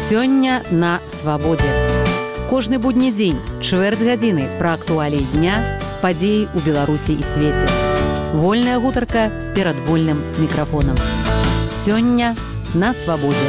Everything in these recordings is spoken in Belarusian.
Сёння на свабодзе. Кожны будні дзень, чвэрць гадзіны пра актуаліі дня, падзеі ў Беларусі і свеце. Вольная гутарка перад вольным мікрафонам. Сёння на свабодзе.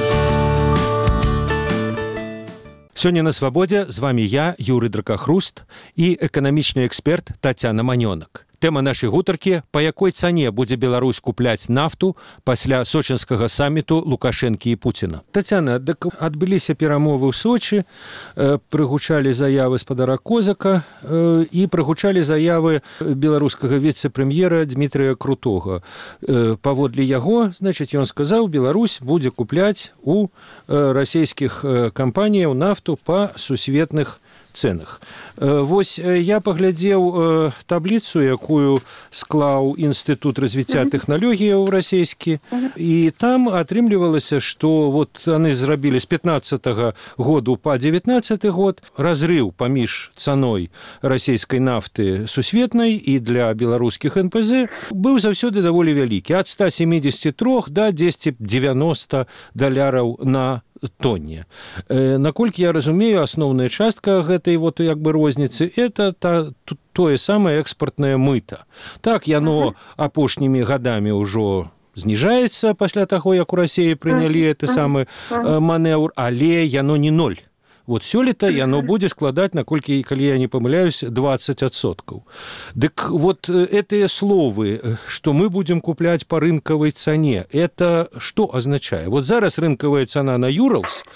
Сёння на свабодзе з вами я, Юрый Дракахруст, і эканамічны эксперт Тацяна Манёнак. Тэма нашай гутаркі, па якой цане будзе Беларусь купляць нафту пасля сочынскага саміту Лукашэнкі і Пуціна. Тацяна, адбыліся перамовы ў Сочы, прыгучалі заявы спадара Козака і прыгучалі заявы беларускага віцэ-прэм'ера Дмітрыя Крутога. Паводле яго, значыць, ён сказаў, Беларусь будзе купляць у расійскіх кампаніяў нафту па сусветных ценах. Вось я паглядзеў табліцу, якую склаў Інстытут развіцця тэхналогіяў расійскі, і там атрымлівалася, што вот яны зрабілі з 15-го году па 19-й год разрыў паміж цаной расійскай нафты сусветнай і для беларускіх НПЗ быў заўсёды даволі вялікі, ад 173 да 10-90 даляраў на тонне. Наколькі я разумею, асноўная частка гэтай вот як бы розніцы это тое самае экспартнае мыта. Так яно апошнімі гадамі ўжо зніжаецца пасля таго, як у Расіі прынялі гэты самы манеўр, але яно не 0. Вот сёлета яно будзе складаць, наколькі, калі я не памыляюсь, 20%. Дык вот гэтыя словы, што мы будзем купляць па рынкавай цане, это што азначае? Вот зараз рынкавая цана на Юралс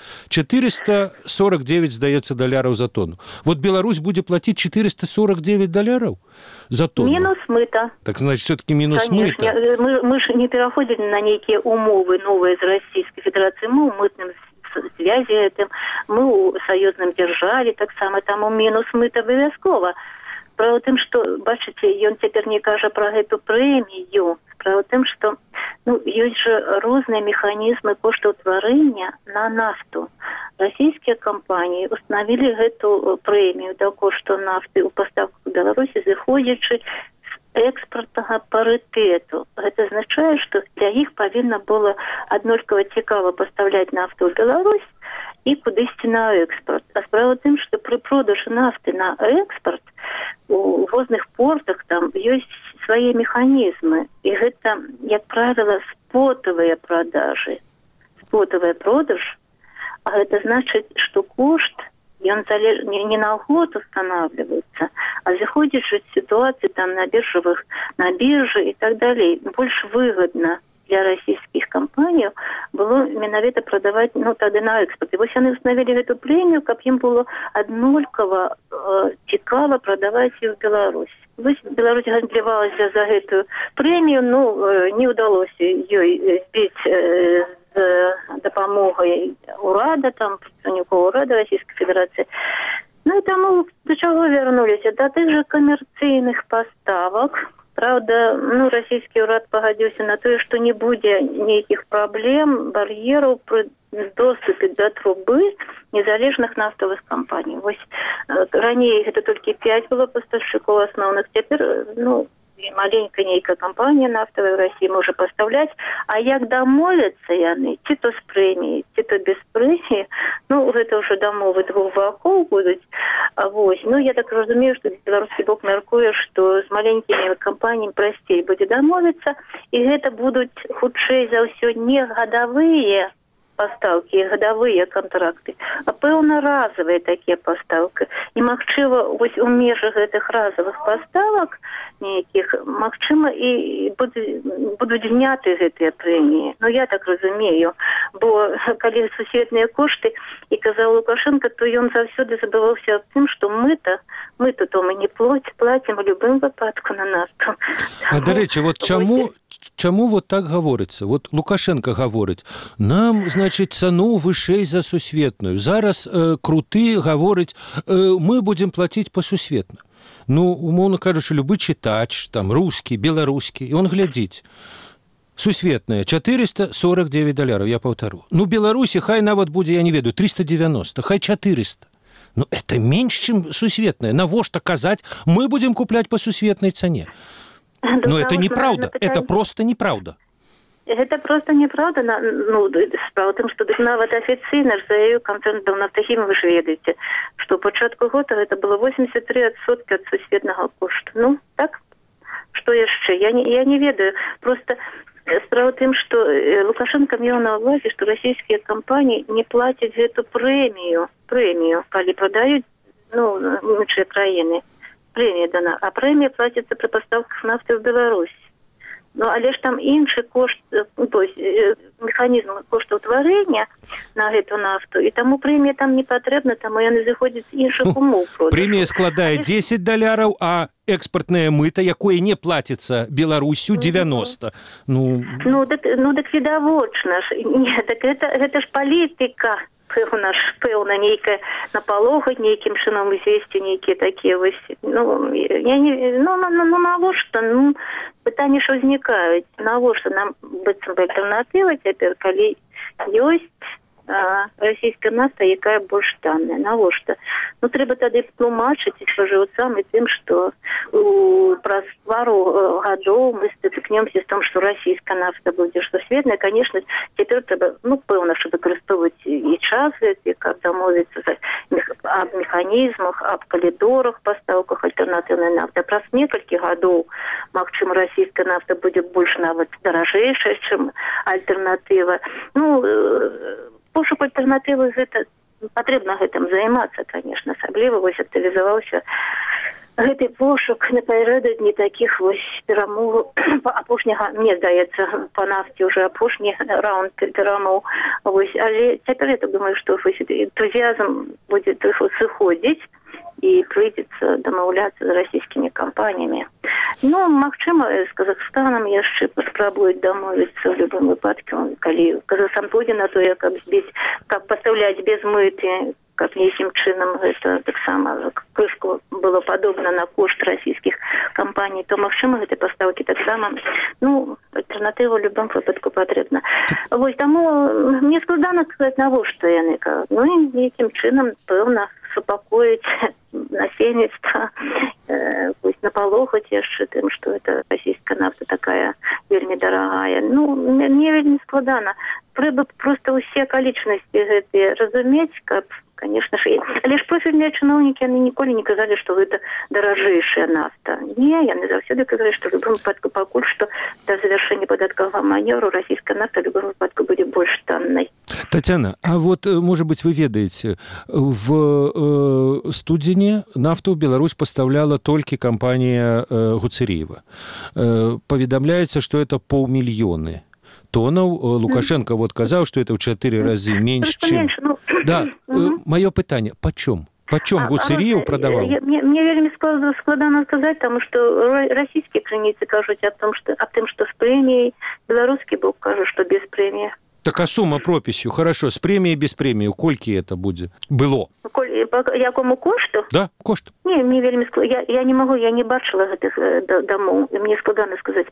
449, здаецца, даляраў за тонну. Вот Беларусь будзе плаціць 449 даляраў за тонну? Мінус мыта. Так, значит, все-таки мінус мыта. Мы ж не пераходзілі на нейкія умовы новыя з Расійскай Федэрацыі, мы ў мытным связи этим, мы у союзным державе, так само там у мінус мыта абавязкова. Справа ў тым, што, бачыце, ён цяпер не кажа пра гэту прэмію. Справа ў тым, што ёсць жа розныя механізмы коштаўтварэння на нафту. Расійскія кампаніі установілі гэту прэмію да кошту нафты ў пастаўках Беларусі, зыходзячы экспартнага парытэту. Гэта азначае, што для іх павінна было аднолькава цікава пастаўляць нафту ў Беларусь і кудысьці на экспорт. А справа ў тым, што пры продажы нафты на экспорт у розных портах там ёсць свае механізмы. І гэта, як правіла, спотавыя продажы. Спотавая продаж, а гэта значыць, што кошт ён не на год устанавливается, а заходишь в ситуации там на бирже и так далее. Больше выгодно для российских компаний было менавіта продавать, тады на экспорт. И вот они установили эту премию, как им было однолькова цікава продавать ее в Беларусь. Беларусь гандлявалась за эту премию, не удалось ее сбить з дапамогай урада, там, прадстаўнікоў урада Расійскай Федэрацыі. І таму да чаго вярнуліся? Да тых жа камерцыйных паставак. Правда, расійскі ўрад пагадзіўся на тое, што не будзе нейкіх праблем, бар'ераў пры доступе да трубы незалежных нафтавых кампаній. Вось раней гэта толькі 5 было пастаўшчыкоў асноўных, цяпер, маленькая нейкая кампанія нафтавая в России можа пастаўляць, а як дамовяцца яны, ці то з прэміяй, ці то без прэміі, гэта ўжо дамовы двух бакоў будуць. Вось, я так разумею, што беларускі бок мяркуе, што з маленькімі кампаніямі прасцей будзе дамовіцца, і гэта будуць хутчэй за ўсё не гадавыя пастаўкі, гадавыя кантракты, а пэўна разовыя такія пастаўкі. І магчыма, вось у межах гэтых разовых паставак нейкіх, магчыма, і будуць зняты гэтыя прэміі. Я так разумею, бо калі сусветныя кошты, і казаў Лукашенко, то ён заўсёды забываўся аб тым, што мыта то мы не платім у любым выпадку на нафту. А, дарэчы, вот чаму вот так гаворыцца? Вот Лукашенко гаворыць, нам, значыць, цану вышэй за сусветную. Зараз Круты гаворыць, мы будзем плаціць па сусветна. Умоўна кажучы, любы чытач, там, рускі, беларускі, і он глядзіць. Сусветная, 449 даляраў, я паўтару. Беларусі хай нават будзе, я не ведаю, 390, хай 400. Это менш, чым сусветная. Навошта казаць, мы будзем купляць па сусветнай цане? Это неправда, это просто неправда. Гэта просто неправда. Справа ў тым, што нават афіцыйна ж заявіў канцэрн «Нафтахім», вы ж ведаеце, што ў пачатку года гэта было 83% ад сусветнага кошту. Так? Што яшчэ? Я не ведаю. Просто справа ў тым, што Лукашенко меў на ўвазе, што расійскія кампаніі не плацяць гэту прэмію, калі прадаюць іншыя краіны. Прэмія дана. А прэмія плаціцца пры пастаўках нафты ў Беларусь. Але ж там іншы кошт, механізм коштаўтварэння на гэту нафту, і таму прэмія там не патрэбна, таму яны зыходзяць з іншых умоў. Прэмія складае $10, а экспартнае мыта, якое не плаціцца Беларусю, 90. Дык відавочна ж. Так гэта ж палітыка. Пэўна нейкая напалохаць нейкім чынам звесці нейкія такія вось. Навошта? Пытанні ж узнікаюць. Навошта нам быццам бы альтэрнатыва цяпер, калі ёсць расійская нафта, якая больш танная. Навошта? Трэба тады тлумачыць спажыўцам і тым, што праз пару гадоў мы стыкнемся з тым, што расійская нафта будзе сусветная. Конечно, цяпер трэба, пэўна, што выкарыстоўваць і час гэты, каб дамовіцца аб механізмах, аб калідорах, пастаўках альтэрнатыўнай нафты. Праз некалькі гадоў, магчыма, расійская нафта будзе больш нават даражэйшая, чым альтэрнатыва. Пошук альтэрнатывы гэта патрэбна гэтым займацца, конечно, асабліва вось актывізаваўся гэты пошук напярэдадні такіх вось перамоваў апошняга, мне здаецца, па нафце ўжо апошні раунд перамоў. Але цяпер я так думаю, што энтузіазм будзе сыходзіць і прыйдзецца дамаўляцца з расійскімі кампаніямі. Магчыма, з Казахстанам яшчэ паспрабуюць дамовіцца ў любым выпадку, калі Казахстан пойдзе на тое, каб пастаўляць без мыты, каб нейкім чынам гэта таксама крышку было падобна на кошт расійскіх кампаній, то, магчыма, гэтай пастаўкі таксама, альтэрнатыва ў любым выпадку патрэбна. Таму мне складана сказаць, навошта яны. Нейкім чынам, пэўна, супакоіць насельніцтва, напалохаць яшчэ тым, што это расійская нафта такая вельмі дарагая. Мне вельмі складана. Трэба проста ўсе акалічнасці гэтыя разумець, каб, конечно ж, але ж профільныя чыноўнікі, яны ніколі не казалі, што гэта даражэйшая нафта. Не, яны заўсёды казалі, што ў любым выпадку пакуль што да завяршэння падатковага манеўру расійская нафта ў любым выпадку будзе больш таннай. Татьяна, а может быть, вы ведаете, в студзені нафту в Беларусь поставляла только компания Гуцериева. Поведомляется, что это 500 000 тоннаў. Лукашенко казаў, что это в 4 разы меньше, чем... Да, мое пытанне, почем? Почем Гуцериев продавал? Мне вельмі складана сказаць, тому что расійскія крыніцы кажуць аб тым, што з прэміяй, беларускі бок кажа, што без прэміі. Так а сума прописью, хорошо, с премией, без премии, колькі это будет? Было. Якому кошту? Да, кошт. Не, мне вельмі складана. Я не могу, я не бачила гэтых домов. Мне складана сказать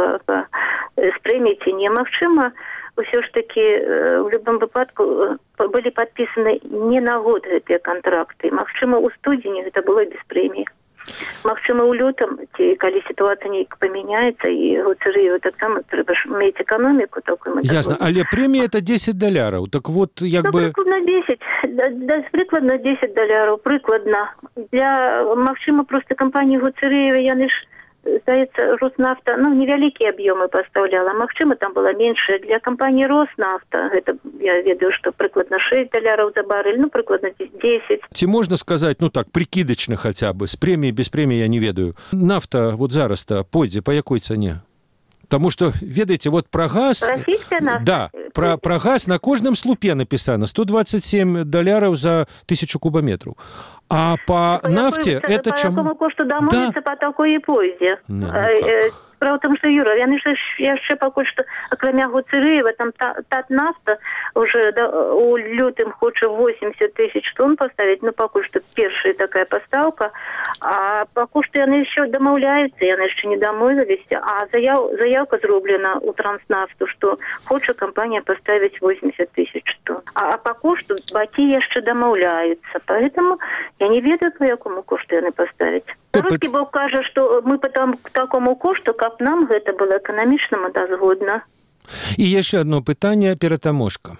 с премией ці не. Магчыма, ўсё ж таки в любом выпадку были подписаны не на год гэтыя контракты. Магчыма, у студзені гэта было без премии. Магчыма, у лютым, калі ситуация нейк памяняецца, і Гуцериеву таксама трэба ж мець эканоміку такую. Ясно, але премия это $10. Так вот, як бы... Прыкладна 10. Прыкладна $10. Прыкладна. Магчыма, просто кампанії Гуцериева, яны ж, здаецца, Роснафта, невялікія аб'ёмы пастаўляла. Магчыма, там была меншая. Для кампанії Роснафта, гэта, я ведаю, што прыкладна $6 за барель, прыкладна 10. Ці можна сказаць, так, прикидочно хотя бы, с премией, без премии я не ведаю. Нафта зараз-то пойдзе по якой цане? Потому что, ведаеце, про газ... Российская нафта? Да, про газ на кожным слупе написано $127 за 1000 кубометров. А по нафте это чему? По якому кошту дамовіцца, по такой і пойдзе. Справа в том, что, Юра, яны ж яшчэ пакуль што, акрамя Гуцериева, там Татнафта уже у лютым хоча 80 000 тонн поставить, пакуль што першая такая пастаўка, а пакуль што яны еще дамаўляюцца, яны яшчэ не дамовіліся, а заявка зроблена у Транснафту, што хоча кампанія поставить 80 000 тонн. А пакуль што бакі яшчэ дамаўляюцца, поэтому я не ведаю, по якому кошту яны поставить. Русский бок кажа, што мы к такому кошту, каб нам гэта было эканамічна мадазгодна. І яшчэ одно пытанне ператаможка.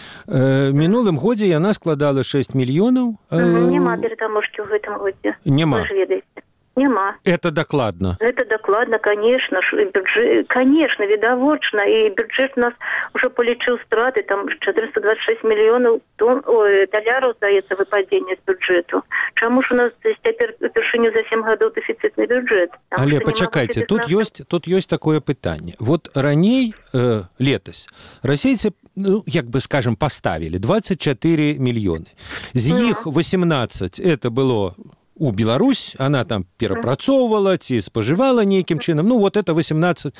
Мінулым годзе яна складала 6 мільёнаў. Няма ператаможкі ў гэтым годзе. Няма. Вы ж ведаеце. Няма. Это докладно. Это докладно, конечно. Бюджет, конечно, видовочно. И бюджет у нас уже полечил страты. Там 426 миллионов долларов, здаецца, выпадение с бюджету. Чему ж у нас теперь упершыню за 7 годов дефицитный бюджет? Але почакайте, тут есть такое пытанне. Вот раней, летась, расейцы, як бы скажем, поставили 24 мільёны. З іх 18 это было... у Беларусь, она там перапрацоўвала ці спажывала нейкім чынам, ну вот это 18.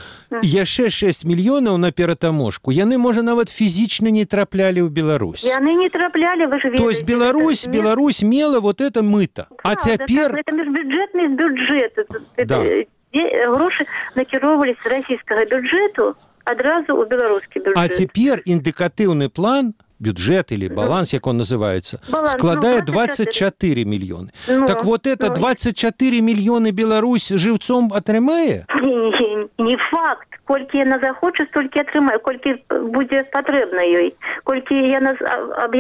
Яшчэ 6 мільёнаў на ператаможку. Яны, можа, нават фізічна не траплялі ў Беларусь. Яны не трапляли, вы же видите. То есть Беларусь мела вот это мыто. А цяпер... Это межбюджетный бюджет. Да. Гроши накіроўвались з расійскага бюджету адразу ў беларускі бюджет. А цяпер індыкатыўны план... бюджет или баланс, як он называется, складае 24 мільёны. Так вот это 24 мільёны Беларусь жыўцом атрымае? Не факт. Колькі яна захоча, столькі атрымае, колькі будзе патрэбна ёй, колькі яна аб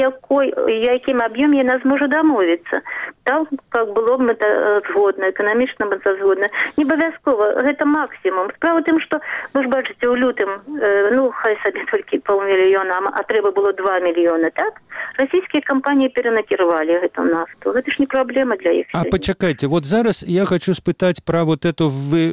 якім аб'ёме яна зможа дамовіцца. Так, как было б это згодна, эканамічна б это згодна. Не абавязкова, гэта максімум. Справа тым, што вы ж бачыце ў лютым, хай сабе толькі паўмільёна, а трэба было 2 мільёны, так? Расійскія кампаніі перанакіравалі гэту нафту. Гэта ж не праблема для іх. А почакайте, вот зараз я хочу спытаць пра вот это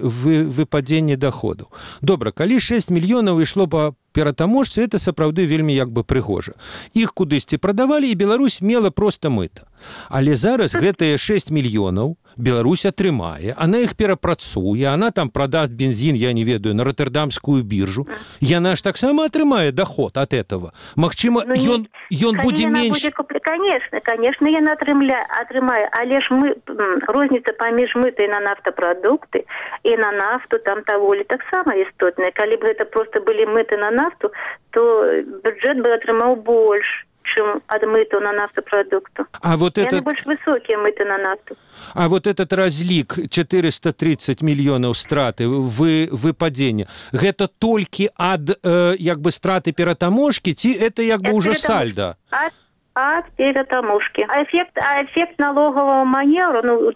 выпадзенне доходу. Добра, калі 6 мільёнаў ішло па ператаможцы, это сапраўды вельмі як бы прыгожа. Іх кудысьці прадавалі, і Беларусь мела проста мыта. Але зараз гэтыя 6 мільёнаў Беларусь атрымае, она іх перапрацуе, она там прадаст бензин, я не ведаю, на Роттердамскую биржу. Яна ж таксама атрымае доход от этого. Магчыма, ён будзе менш. Конечно, яна атрымае, але ж розніца паміж мытай на нафтапрадукты і на нафту там даволі таксама істотная. Калі б гэта просто былі мыты на нафту, то бюджет бы атрымаў больш, чым ад мыту на нафтапрадукту. А вот яны больш высокія мыты на нафту. А вот этот разлік 430 мільёнаў страты выпадзення, гэта толькі ад як бы страты ператаможкі, ці это як бы ўжо сальда? Ад ператаможкі. А эффект налогового маневру,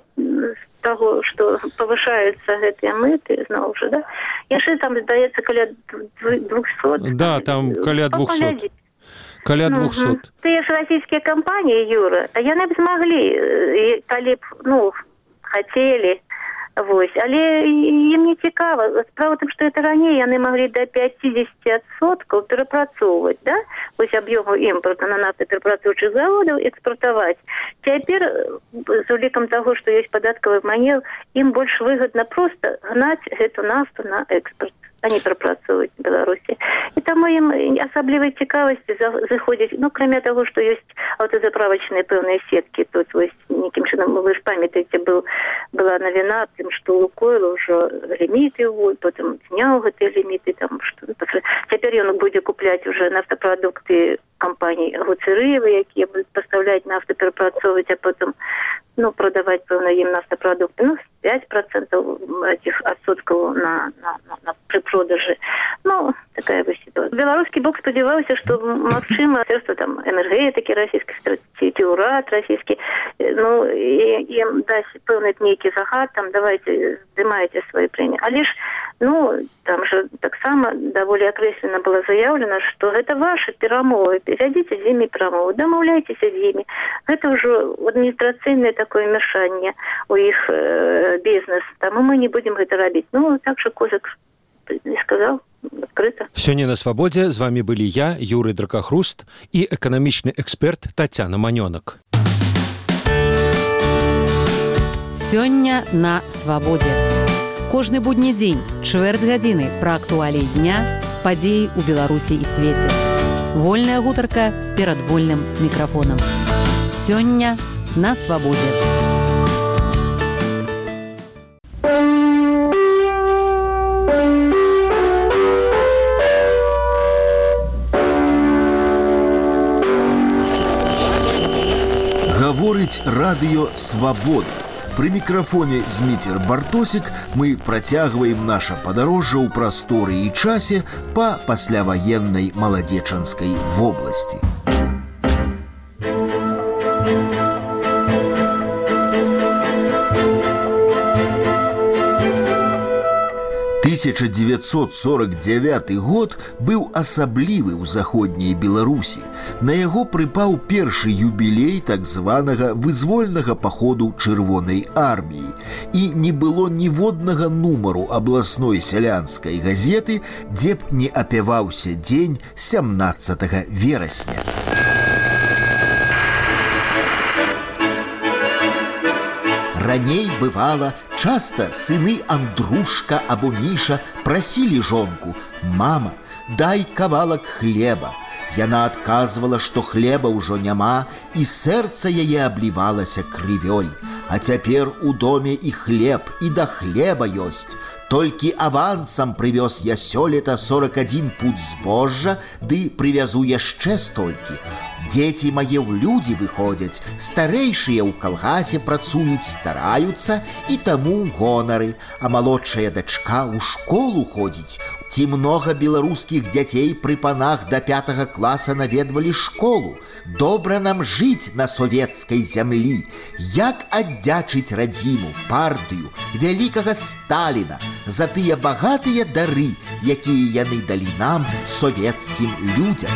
того, что повышаются гэтыя мыты, зноў жа, да? Яшчэ там, здаецца, каля 200. Да, там каля 200. Каля 200. Тыя ж расійскія кампаніі, Юра, яны б змаглі, калі б, хацелі, вось, але ім не цікава. Справа тым, што это раней яны маглі до 50% перапрацоўваць, да? Вось аб'ёму імпорту на нафтаперапрацоўчых заводаў экспартаваць. Цяпер, з улікам таго, што ёсць падаткавы манеўр, ім больш выгадна проста гнаць гэту нафту на экспорт, а не перапрацоўваць в Беларусі. І таму ім асаблівай цікавасці заходзіць, кроме таго, што ёсць аўтазаправачныя пэўныя сеткі. Тут вось нейкім чынам, вы ж памятаеце, была навіна тым, што Лукойл ужо ліміты ўводзіў, потым зняў гэтыя ліміты, там што цяпер ён будзе купляць уже нафтапрадукты компаний Гуцерыева, якія будуць пастаўляць нафту, перапрацоўваць, а потым продаваць пэўна ім нафтапрадукты. 5% этих отсотков при продаже. Такая вось ситуация. Беларускі бок спадзяваўся, што магчыма, Міністэрства там энергетыкі расійскай, стратегіі ўрад расійскі, ім дасць пэўны нейкі загад, там давайте здымайце свае прэміі. Але ж, там же таксама даволі акрэслена было заяўлена, што гэта ваши перамовы, вядзіце з імі перамовы, дамаўляйцеся з імі. Гэта ўжо адміністрацыйнае такое мяшанне у іх бізнес, таму мы не будем гэта рабіць. Так что Козак не сказал, открыто. Сёння на Свабодзе з вами былі я, Юрый Дракахруст, і эканамічны эксперт Тацяна Манёнак. Сёння на Свабодзе. Кожны будні дзень, чвэрць гадзіны пра актуаліі дня, падзеі ў Беларусі і свеце. Вольная гутарка перад вольным мікрафонам. Сёння на Свабодзе. Гаворыць радыё «Свабода». Пры мікрафоне Зміцер Бартосік мы працягваем наша падарожжа ў прасторы і часе па пасляваеннай маладзечанскай вобласці. 1949 год быў асаблівы ў заходняй Беларусі. На яго прыпаў першы юбілей так званага вызвольнага паходу Чырвонай арміі. І не было ніводнага нумару абласной сялянскай газеты, дзе б не апяваўся дзень 17 верасня. Раней бывала, часто сыны Андрушка або Міша прасілі жонку: «Мама, дай кавалак хлеба». Яна адказвала, што хлеба ўжо няма, і сэрца яе аблівалася крывёй. А цяпер у доме і хлеб, і да хлеба ёсць. Толькі авансам прывёз я сёлета 41 пуд збожжа, ды прывязу яшчэ столькі. Дзеці мае ў людзі выходзяць, старэйшыя ў калгасе працуюць, стараюцца, і таму гонары, а малодшая дачка ў школу ходзіць. Ці многа беларускіх дзяцей пры панах да 5 класа наведвалі школу. Добра нам жыць на савецкай зямлі. Як аддзячыць радзіму, партыю, вялікага Сталіна за тыя багатыя дары, якія яны далі нам, савецкім людзям.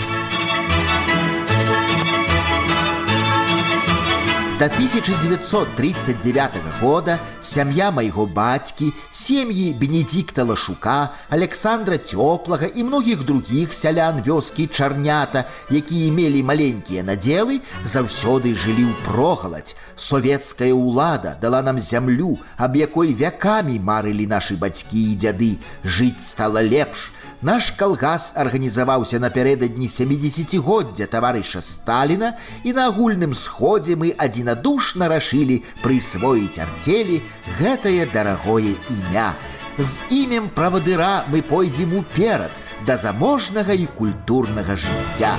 До 1939 года сям'я майго бацькі, сем'і Бенедзікта Лашука, Александра Цёплага і многіх другіх сялян вёскі Чарнята, якія мелі маленькія надзелы, заўсёды жылі ўпрогаладзь. Савецкая ўлада дала нам зямлю, аб якой вякамі марылі нашы бацькі і дзяды. Жыць стала лепш. Наш калгас арганізаваўся напярэдадні 70-годдзя таварыша Сталіна, і на агульным сходзе мы адзінадушна рашылі прысвоіць арцелі гэтае дарагое імя. З імем правадыра мы пойдзем уперад да заможнага і культурнага жыцця.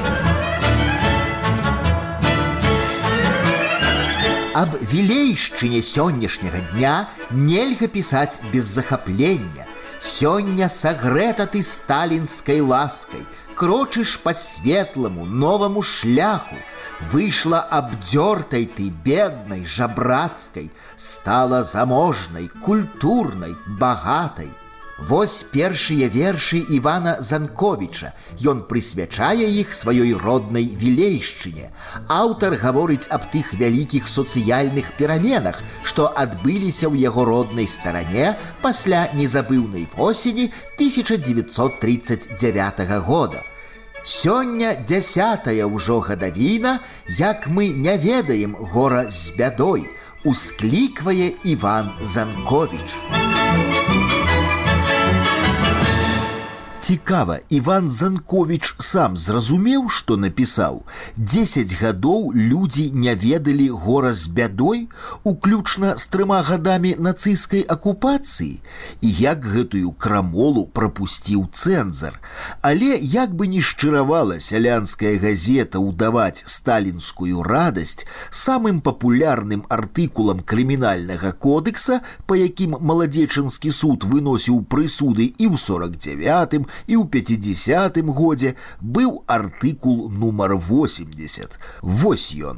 Аб вілейшчыне сённяшняга дня нельга пісаць без захаплення. Сёння сагрэта ты сталінскай ласкай, крочыш па светламу, новаму шляху. Выйшла абдзёртай ты, беднай, жабрацкай, стала заможнай, культурнай, багатай. Вось першыя вершы Івана Занковіча. Ён прысвячае іх сваёй роднай вілейшчыне. Аўтар гаворыць аб тых вялікіх сацыяльных пераменах, што адбыліся ў яго роднай старане пасля незабыўнай восені 1939 года. Сёння 10-я ўжо гадавіна, як мы не ведаем гора з бядой, ускліквае Іван Занковіч. Цікава, Іван Занковіч сам зразумеў, што напісаў. 10 гадоў людзі не ведалі гора з бядой, уключна з 3 гадамі нацысцкай акупацыі, і як гэтую крамолу прапусціў цэнзар. Але як бы ні шчыравала сялянская газета ўдаваць сталінскую радасць, самым папулярным артыкулам крымінальнага кодекса, па якім маладзечанскі суд выносіў прысуды і ў 49-м, і ў 50-м годзе, быў артыкул нумар 80. Вось ён.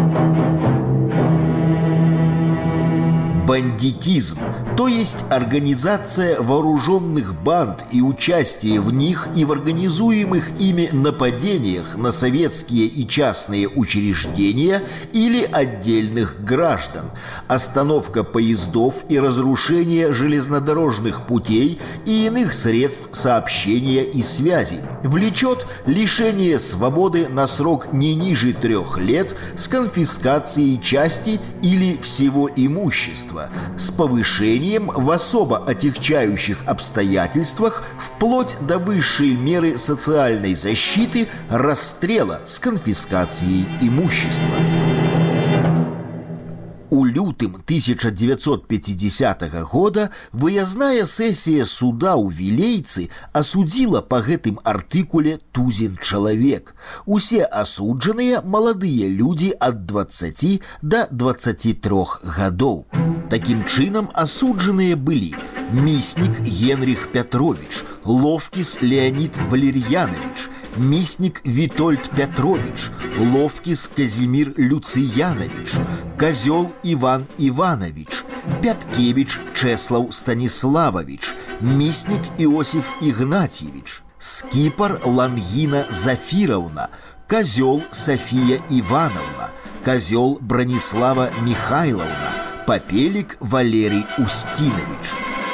Бандитизм, то есть организация вооруженных банд и участие в них и в организуемых ими нападениях на советские и частные учреждения или отдельных граждан, остановка поездов и разрушение железнодорожных путей и иных средств сообщения и связи, влечет лишение свободы на срок не ниже 3 лет с конфискацией части или всего имущества, с повышением в особо отягчающих обстоятельствах вплоть до высшей меры социальной защиты расстрела с конфискацией имущества. У люд лютым 1950 года выязная сессия суда ў Вілейцы асудзіла па гэтым артыкуле тузін чалавек. Усе асуджаныя маладыя людзі ад 20 до 23 гадоў. Такім чынам асуджаныя былі Міснік Генріх Пятрович, Ловкіс Леонид Валерьянович, Міснік Вітольд Пятрович, Ловкіс Казимир Люциянович, Козёл Иван Иванович, Пяткевич Чеслав Станиславович, Міснік Иосиф Игнатьевич, Скипар Лангина Зафировна, Козёл София Ивановна, Козёл Бронислава Михайловна, Попелик Валерий Устинович.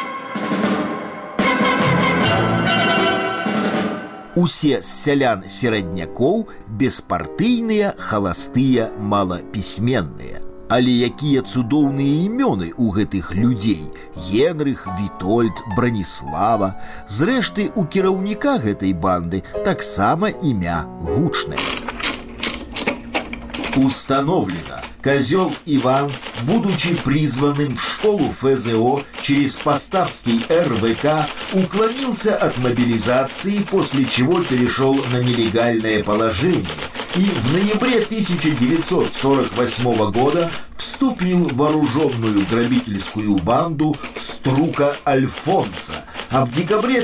Усе з сялян сераднякоў беспартыйныя, халастыя, малапісьменныя. Але якія цудоўныя імёны ў гэтых людзей: Генрых, Вітольд, Браніслава. Зрэшты, у кіраўніка гэтай банды таксама імя гучнае. Установлено: Козёл Иван, будучи призванным в школу ФЗО через Поставский РВК, уклонился от мобилизации, после чего перешел на нелегальное положение и в ноябре 1948 года вступил в вооруженную грабительскую банду Струка Альфонса, а в декабре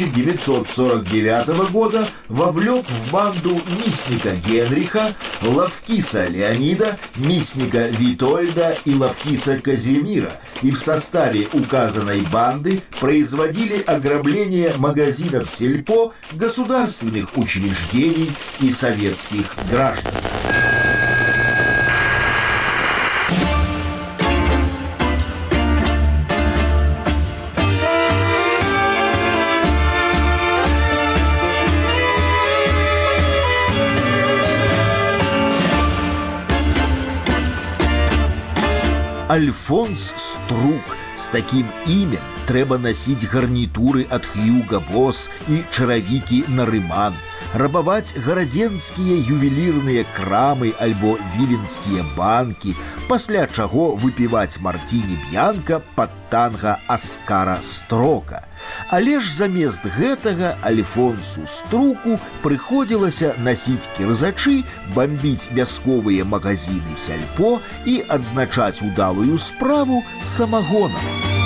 1949 года вовлек в банду Мисника Генриха, Ловкиса Леонида, Мисника Витольда и Ловкиса Казимира, и в составе указанной банды производили ограбление магазинов сельпо, государственных учреждений и советских граждан. Альфонс Струк. С таким именем трэба носить гарнитуры от Хьюго Босс и чаравікі Нарыман, рабаваць гарадзенскія ювелірныя крамы альбо віленскія банкі, пасля чаго выпіваць мартіні б'янка пад танга Аскара Строка. Але ж замест гэтага Альфонсу Струку прыходзілася насіць кірзачы, бамбіць вясковыя магазины сяльпо і адзначаць удалую справу самагонам.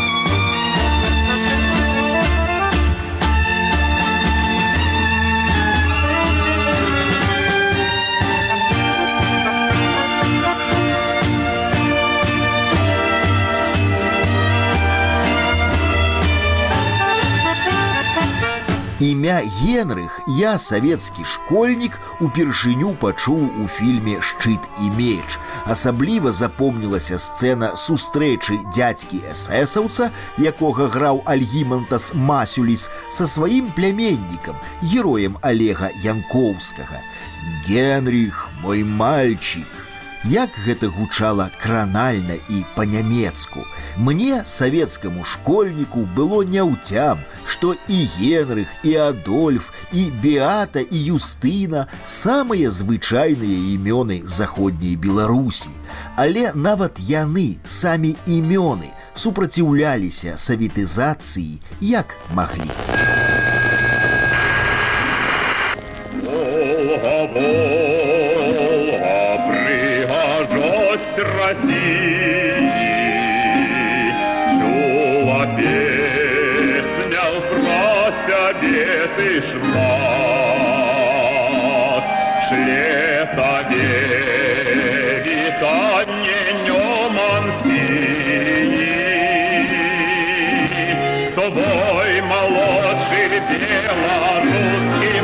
Імя Генрых я, савецкі школьнік, упершыню пачуў у фільме «Шчыт і меч». Асабліва запомнілася сцэна сустрэчы дзядзькі эсэсаўца, якога граў Альгімантас Масюліс, са сваім пляменнікам, героем Олега Янкоўскага. «Генрих, мой мальчик». Як гэта гучала кранальна і па-нямецку. Мне, савецкаму школьніку, было няўцям, што і Генрых, і Адольф, і Беата, і Юстына самыя звычайныя імёны заходняй Беларусі. Але нават яны, самі імёны, супраціўляліся саветызацыі як маглі. России чула песня про себе ты шмат, шле табе витанне нёман синий, твой молодший белорусский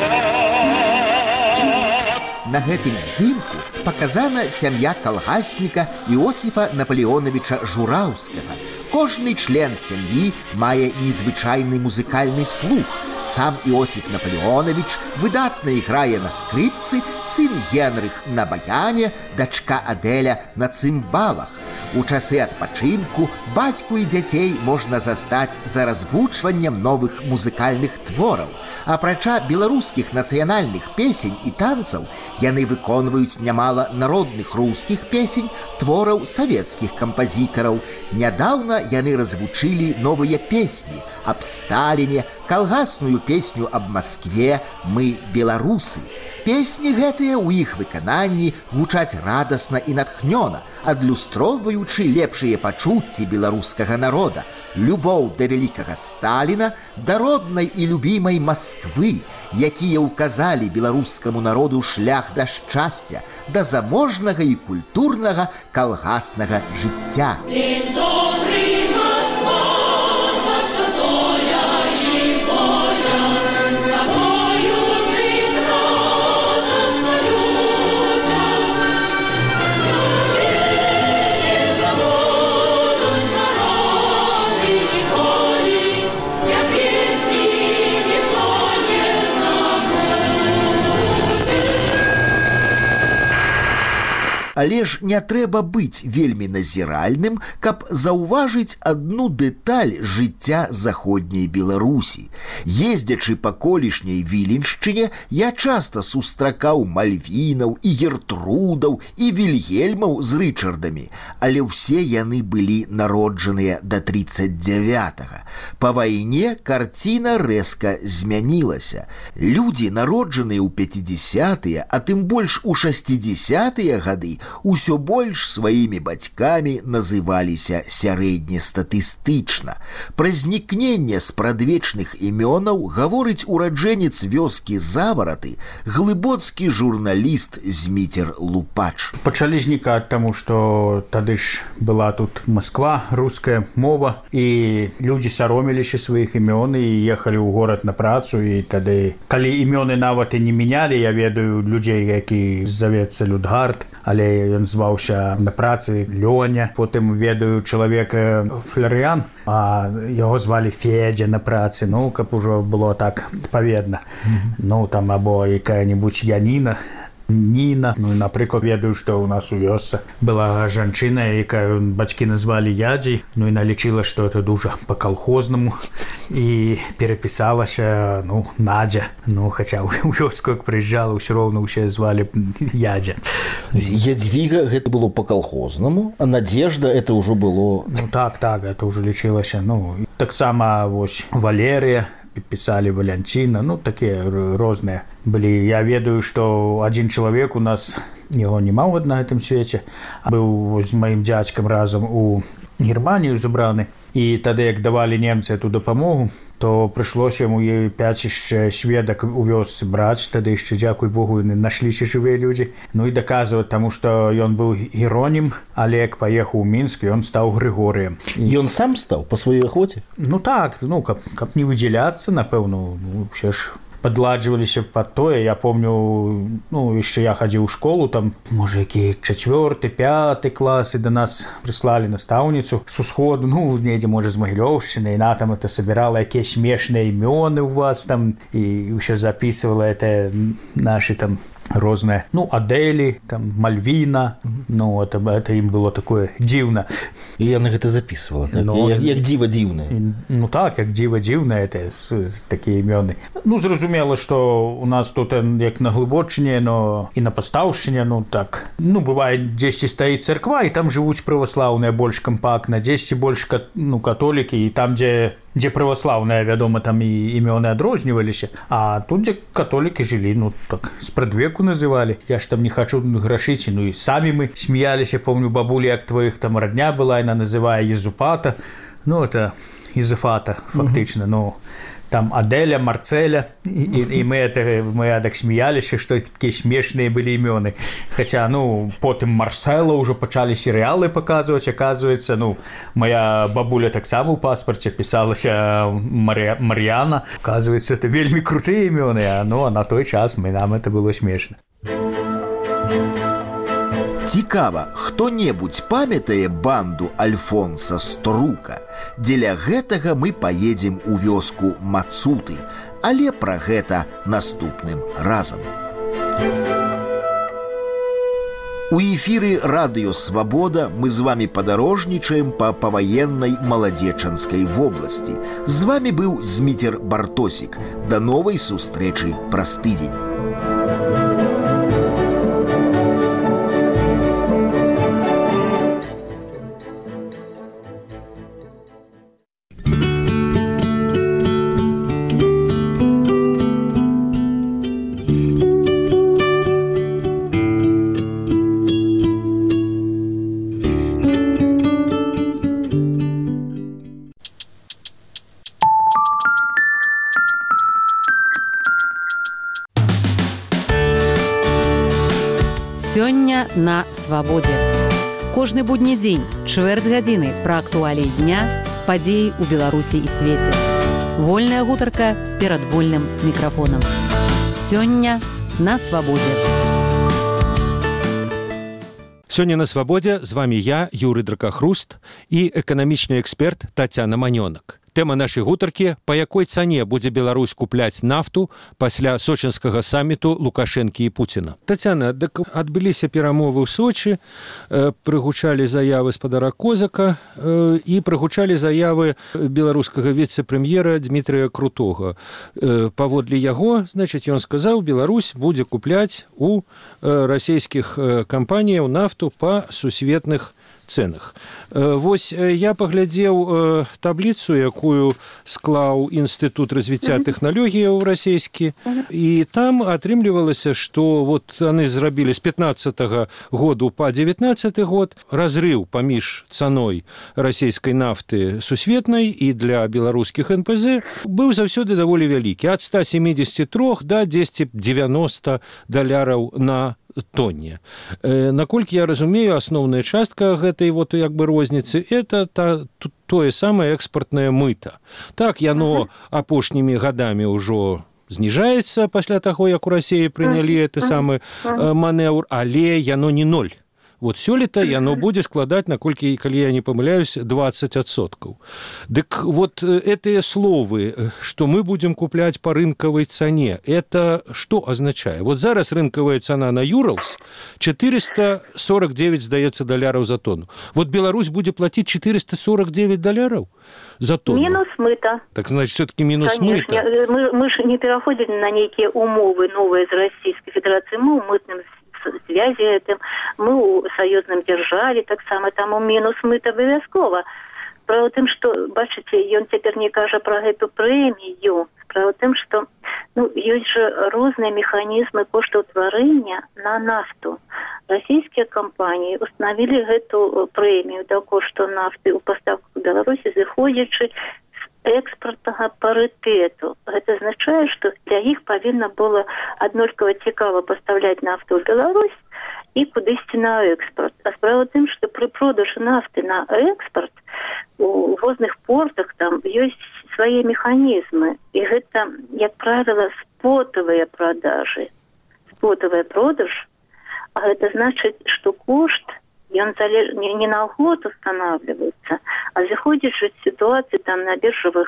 брат. На гэтым здымку показана сям'я калгасніка Іосіфа Наполеоновича Жураўскага. Кожны член сям'і мае незвычайны музыкальны слух. Сам Іосіф Наполеонович выдатна іграе на скрыпцы, сын Генрых на баяне, дачка Адэля на цымбалах. У часы адпачынку бацьку і дзяцей можна застаць за развучваннем новых музыкальных твораў. Апрача беларускіх нацыянальных песень і танцаў, яны выконваюць нямала народных рускіх песень, твораў савецкіх кампазітараў. Нядаўна яны развучылі новыя песні аб Сталіне, калгасную песню аб Маскве «Мы беларусы». Песні гэтыя ў іх выкананні гучаць радасна і натхнёна, адлюстроўваючы лепшыя пачуцці беларускага народа, любоў да вялікага Сталіна, да роднай і любімай Масквы, якія ўказалі беларускаму народу шлях да шчасця, да заможнага і культурнага калгаснага жыцця. Але ж не трэба быць вельмі назіральным, каб заўважыць адну дэталь жыцця заходняй Беларусі. Ездзячы па колішняй Віленшчыне, я часта сустракаў Мальвінаў і Гертрудаў і Вільгельмаў з Рычардамі, але ўсе яны былі народжаныя да 39-го. Па вайне карціна рэзка змянілася. Людзі, народжаныя ў 50-тыя, а тым больш у 60-тыя гады, усё больш сваімі бацькамі называліся сярэднестатыстычна. Пра знікненне спрадвечных імёнаў гаворыць ураджэнец вёскі Завараты, глыбоцкі журналіст Зміцер Лупач. Пачалі знікаць таму, што тады ж была тут Масква, руская мова, і людзі сароміліся сваіх імён і ехалі ў горад на працу, і тады, калі імёны нават і не мянялі, я ведаю людзей, які завецца Людгард, але ён зваўся на працы Лёня. Потым ведаю чалавека Флярыян, а яго звалі Федзя на працы, ну, каб ужо было так паведна. Ну, там або якая-небудзь Яніна, Ніна. Ну, напрыклад, ведаю, што ў нас у вёсцы была жанчына, якая бацькі назвалі Ядзей, ну, і налічыла, што это дужа па-калхознаму, і перапісалася, ну, Надзя. Ну, хаця ў вёску, як прыязджала, ўсё роўна ўсе звалі Ядзя. Ядзвіга гэта было па-калхознаму, а Надзежда это ўжо было... Ну, так, это ўжо лічылася. Ну, таксама, вось, Валерыя, пісалі Валянціна, ну, такія розныя былі. Я ведаю, што адзін чалавек у нас, яго няма на гэтым свеце, быў з маім дзядзькам разам у Германію забраны, і тады, як давалі немцы эту дапамогу, то прыйшлося яму 5 яшчэ сведак у вёсцы браць, тады яшчэ, дзякуй Богу, нашліся жывыя людзі. Ну і даказваць, таму што ён быў Геронім, але як паехаў у Мінск, ён стаў Грыгорыем. Ён сам стаў па сваёй ахвоце? Ну так, ну, каб не выдзяляцца, напэўна, ну, ўсе ж падладжваліся пад тое. Я помню, ну, яшчэ я хадзіў у школу, там, можа, які 4-й, 5-й класы да нас прыслалі настаўніцу з усходу, ну, недзе, можа, з Магілёўшчыны, і на там это сабірала якія смешныя імёны ў вас там, і ўсё запісвала это нашы там розныя, ну, Адэлі, там, Мальвіна, ну, это ім было такое дзіўна. І яна гэта запісвала, так? Ну, як дзіва дзіўнае. Ну, так, як дзіва дзіўнае, это такія імёны. Ну, зразумела, што у нас тут, як на Глыбоччыне, но і на Пастаўшчыне, ну, так, ну, бывае, дзесьці стаіць царква, і там жывуць праваслаўныя больш кампактна, дзесьці больш, ну, католікі, і там, дзе праваслаўныя, вядома, там і імёны адрозніваліся, а тут, дзе католікі жылі, ну, так, спрадвеку называлі. Я ж там не хачу грашыць, ну, і самі мы смяяліся, помню, бабулі, як твоіх там радня была, яна называе Езупата, ну, это Езуфата, фактычна, ну, там Адэля, Марцэля, і мы так смяяліся, што такія смешныя былі імёны. Хаця, ну, потым Марсэла ўжо пачалі серыялы паказваць, аказваецца, ну, моя бабуля таксама ў паспарце пісалася Мар'яна. Аказваецца, это вельмі крутыя імёны, ну, а на той час нам это было смешна. Цікава, хто-небудзь памятае банду Альфонса Струка? Дзеля гэтага мы паедзем у вёску Мацуты, але пра гэта наступным разам. У эфіры радыё «Свабода» мы з вами падарожнічаем па паваеннай Маладзечанскай вобласці. З вами быў Зміцер Бартосік. Да новай сустрэчы праз тыдзень. Сёння на свабодзе. Кожны будні дзень, чвэрць гадзіны пра актуаліі дня, падзеі ў Беларусі і свеце. Вольная гутарка перад вольным мікрафонам. Сёння на свабодзе. Сёння на свабодзе з вами я, Юры Дракахруст, і эканамічны эксперт Тацяна Манёнак. Тэма нашай гутаркі, па якой цане будзе Беларусь купляць нафту пасля сочынскага саміту Лукашэнкі і Пуціна. Тацяна, адбыліся перамовы ў Сочы, прыгучалі заявы спадара Козака і прыгучалі заявы беларускага віцэ-прэм'ера Дмітрыя Крутога. Паводле яго, значыць, ён сказаў, Беларусь будзе купляць у расійскіх кампаніяў нафту па сусветных ценах. Вось я паглядзеў табліцу, якую склаў Інстытут развіцця тэхналогіяў расійскі, і там атрымлівалася, што вот яны зрабілі з 15-го году па 19-й год разрыў паміж цаной расійскай нафты сусветнай і для беларускіх НПЗ быў заўсёды даволі вялікі, ад 173 да 10-90 даляраў на тонне. Наколькі я разумею, асноўная частка гэтай вот як бы розніцы это тое самае экспартнае мыта. Так яно апошнімі гадамі ўжо зніжаецца пасля таго, як у Расіі прынялі гэты самы манеўр, але яно не 0. Вот сёлета яно будзе складаць, наколькі, калі я не памыляюсь, 20%. Дык вот гэтыя словы, што мы будзем купляць па рынкавай цане, это што азначае? Вот зараз рынкавая цана на Юралс 449, здаецца, даляраў за тонну. Вот Беларусь будзе плаціць 449 даляраў за тонну? Мінус мыта. Так, значит, все-таки минус мыта. Мы ж не пераходзілі на нейкія умовы новыя з Расійскай Федэрацыі, мы ў мытным связи этим, мы у союзным держали, так само там у мінус мыта абавязкова. Справа ў тым, што, бачыце, ён цяпер не кажа пра гэту прэмію. Справа ў тым, што ёсць жа розныя механізмы коштаўтварэння на нафту. Расійскія кампаніі установілі гэту прэмію да кошту нафты ў пастаўках Беларусі, зыходзячы экспартнага парытэту. Гэта азначае, што для іх павінна было аднолькава цікава пастаўляць нафту ў Беларусь і кудысьці на экспорт. А справа тым, што пры продажы нафты на экспорт у розных портах там ёсць свае механізмы. І гэта, як правіла, спотавыя продажы. Спотавая продаж, а гэта значыць, што кошт ён не на год устанавливается, а заходишь в ситуации там на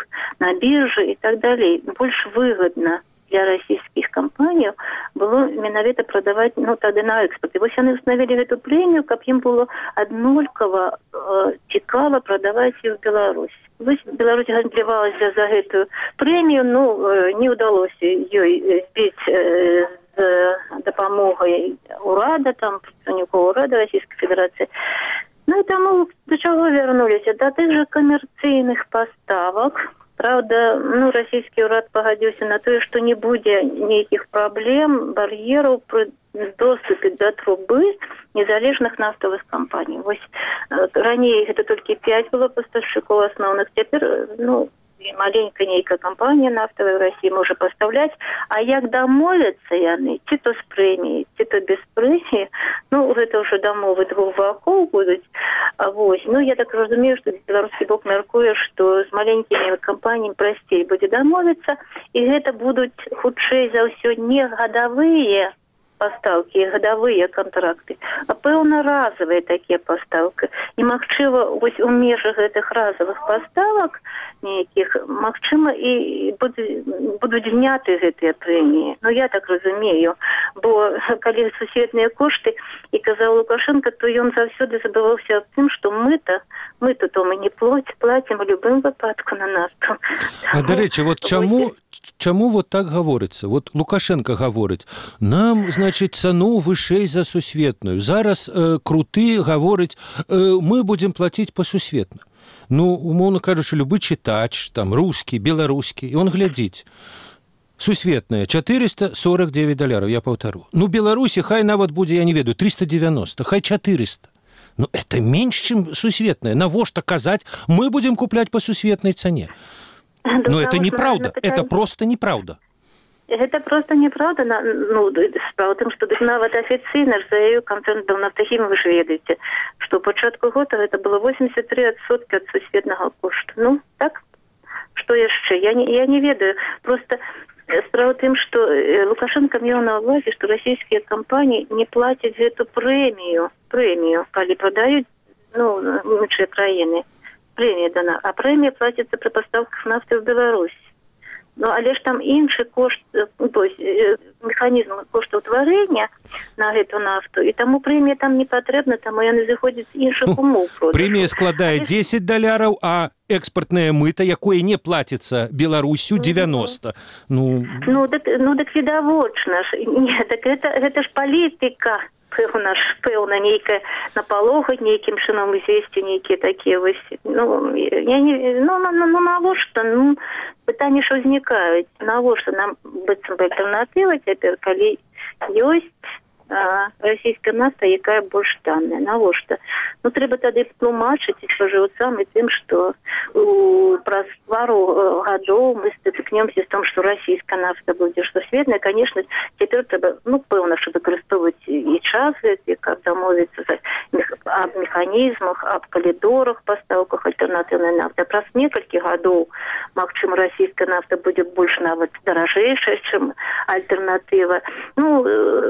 бирже и так далее. Больше выгодно для российских компаний было менавіта продавать, тады на экспорт. И вот они установили эту премию, как им было однолькова цікава продавать ее в Беларусь. Беларусь гандлявалась за эту премию, не удалось ее сбить з дапамогай урада, там, прадстаўнікоў урада Расійскай Федэрацыі. І таму да чаго вярнуліся? Да тых жа камерцыйных паставак. Правда, расійскі ўрад пагадзіўся на тое, што не будзе нейкіх праблем, бар'ераў пры доступе да трубы незалежных нафтавых кампаній. Вось раней гэта толькі 5 было пастаўшчыкоў асноўных, цяпер, маленькая нейкая кампанія нафтавая в России можа пастаўляць, а як дамовяцца яны, ці то з прэміяй, ці то без прэміі, гэта ўжо дамовы двух бакоў будуць. Вось, я так разумею, што беларускі бок мяркуе, што з маленькімі кампаніямі прасцей будзе дамовіцца, і гэта будуць хутчэй за ўсё не гадавыя пастаўкі, гадавыя кантракты, а пэўна разавыя такія пастаўкі. І магчыма, вось у межах гэтых разавых пастаўак нейкіх, магчыма, і будуць зняты гэтыя прэміі. Ну, я так разумею, бо калі сусветныя кошты, і казаў Лукашенко, то ён заўсёды забываўся аб тым, што мы-то то мы не платим в любым выпадку на нафту. А, дарэчы, вот чаму вот так гаворыцца? Вот Лукашенко гаворыць, нам, значит, цану вышэй за сусветную. Зараз круты гаворыць, мы будем платіць па сусветна. Ну, умоўна кажучы, любы чытач, там, рускі, беларускі, і он глядзіць. Сусветная, $449, я паўтару. Ну, Беларусі хай нават будзе, я не ведаю, 390, хай 400. Ну, это меньше, чем сусветная. Навошта казаць, мы будем куплять по сусветной цене. Но это неправда, это просто неправда. Это просто неправда. Ну, справа в тым, што нават афіцыйна ж заявіў канцэрн Нафтахім, вы ж ведаеце, што пачатку года это было 83% ад сусветнага кошту. Ну, так? Што яшчэ? Я не ведаю. Просто справа в тым, што Лукашенко меў на ўвазе, што расійскія кампаніі не плацяць гэту прэмію, калі прадаюць, ну, іншыя краіны. Прэмія дана. А прэмія плаціцца пры пастаўках нафты ў Беларусь. Ну, але ж там іншы кошт, то есть механізм коштаўтварэння на гэту нафту, і таму прэмія там не патрэбна, таму яны зыходзяць з іншых умоў. Прэмія складае $10, а экспартнае мыта, якое не плаціцца Беларусю, 90. Ну, дык відавочна ж. Не, так гэта ж палітыка. Пэўна нейкая напалохаць нейкім чынам звесці нейкія такія вось. Ну, я не... Ну, навошта? Ну, пытанні ж узнікаюць. Навошта нам быццам бы альтэрнатыва цяпер, калі ёсць расійская нафта, якая больш танная. Навошта? Ну, трэба тады тлумачыць спажыўцам і тым, што праз пару гадоў мы стыкнемся з тым, што расійская нафта будзе сусветная. Конечно, цяпер трэба, ну, пэўна, што выкарыстоўваць і час гэты, каб дамовіцца аб механізмах, аб калідорах, пастаўках альтэрнатыўнай нафты. Праз некалькі гадоў, магчыма, расійская нафта будзе больш нават даражэйшая, чым альтэрнатыва. Ну,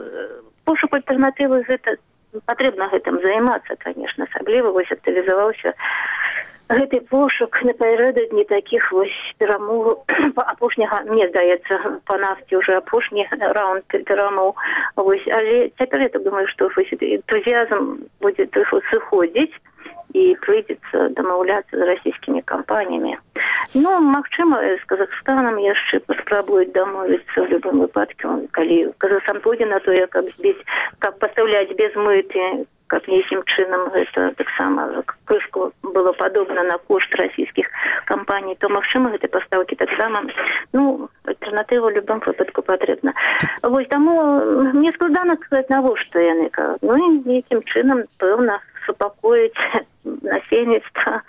пошук альтэрнатывы гэта патрэбна гэтым займацца, конечно, асабліва вось актывізаваўся гэты пошук напярэдадні такіх вось перамоваў апошняга, мне здаецца, па нафце ўжо апошні раунд перамоў. Вось, але цяпер я так думаю, што энтузіазм будзе сыходзіць і прыйдзецца дамаўляцца з расійскімі кампаніямі. Ну, магчыма, з Казахстанам яшчэ паспрабуюць дамовіцца ў любым выпадку, калі Казахстан пойдзе на тое, каб пастаўляць без мыты, каб нейкім чынам гэта таксама крышку было падобна на кошт расійскіх кампаній, то, магчыма, гэтай пастаўкі таксама, ну, альтэрнатыва ў любым выпадку патрэбна. Вось, таму мне складана сказаць, навошта яны. Ну, і нейкім чынам, пэўна, супакоіць насельніцтва,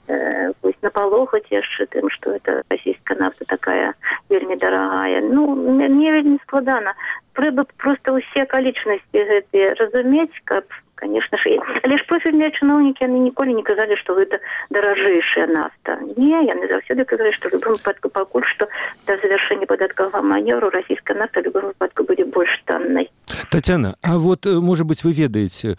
напалохаць яшчэ тым, што это расійская нафта такая вельмі дарагая. Ну, мне вельмі складана. Трэба проста ўсе акалічнасці гэтыя разумець, каб, конечно ж, але ж профільныя чыноўнікі, яны ніколі не казалі, што гэта даражэйшая нафта. Не, яны заўсёды казалі, што ў любым выпадку пакуль што да завяршэння падатковага манеўру расійская нафта ў любым выпадку будзе больш таннай. Татьяна, а вот, может быть, вы ведаете,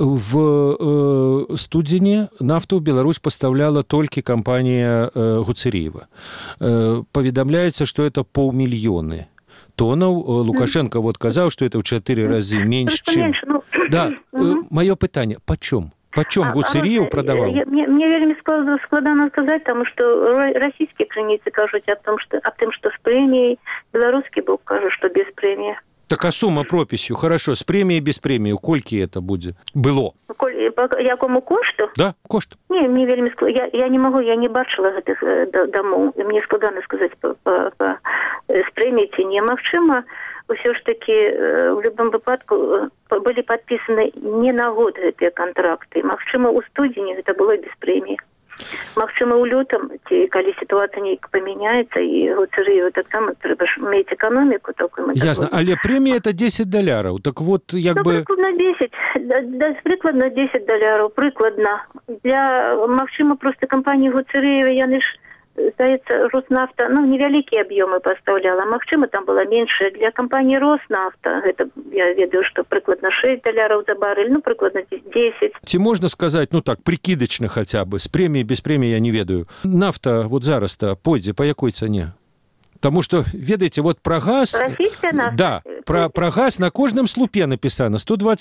в студзені нафту в Беларусь поставляла только компания Гуцериева. Паведамляецца, что это 500 000 тоннаў. Лукашенко вот казаў, что это в 4 разы меньше, чем... Да, мое пытанне, почем? Почем Гуцериев продавал? Мне вельмі складана сказаць, тому что расійскія крыніцы кажуць аб тым, што з прэміяй, беларускі бок кажа, што без прэміі. Так а сума пропісью, хорошо, з прэміяй, без прэміі, колькі это будзе? Было. Якому кошту? Да, кошт. Не, мне вельмі складана. Я не могу, я не бачила гэтых дамоў. Мне складана сказаць з прэміяй ці не. Магчыма, ўсё ж таки в любым выпадку былі падпісаны не на год гэтыя кантракты. Магчыма, у студзені гэта было без прэміі. Магчыма, ў лютам, ці калі сітуацыя нейк памяняецца, і Гуцериеву таксама трэба ж мець эканоміку такую. Ясно, але прэмія это $10. Так вот, як бы... Прыкладна 10. Прыкладна $10. Прыкладна. Магчыма, проста кампаніі Гуцериева, яны ж здаецца, Роснафта, невялікія аб'ёмы пастаўляла. Магчыма, там была меншая. Для кампаніі Роснафта, гэта, я ведаю, што прыкладна $6 за барэль, прыкладна 10. Ці можна сказаць, так, прикидачна хаця бы, з прэміі, без прэміі, я не ведаю. Нафта вот зараз-то пойдзе па якой цане? Потому что, ведаеце, вот про газ... Российская нафта? Да, про газ на кожным слупе написано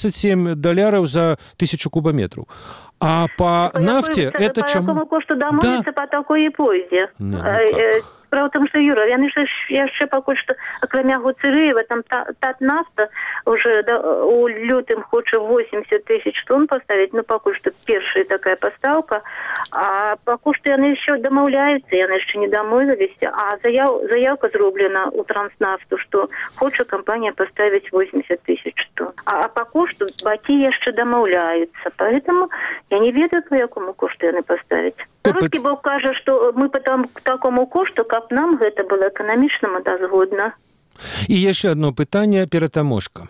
$127 за 1000 кубометров. А по нафте это чему? По якому кошту домовиться, по такой и пойдзе. Справа в том, что, Юра, яшчэ пакуль што, акрамя Гуцерыева, там Татнафта уже у лютым хоча 80 тысяч тонн поставить, пакуль што першая такая поставка, а пакуль што яны еще домаўляются, яны еще не домовились, а заявка зроблена у Транснафту, что хоча компания поставить 80 тысяч тонн. А пакуль што бакі яшчэ домаўляются, поэтому я не ведаю, по якому кошту яны поставить. Русский бок кажа, што мы потом к такому кошту, каб нам гэта было эканамічна мадазгодна. І яшчэ одно пытанне, ператаможка.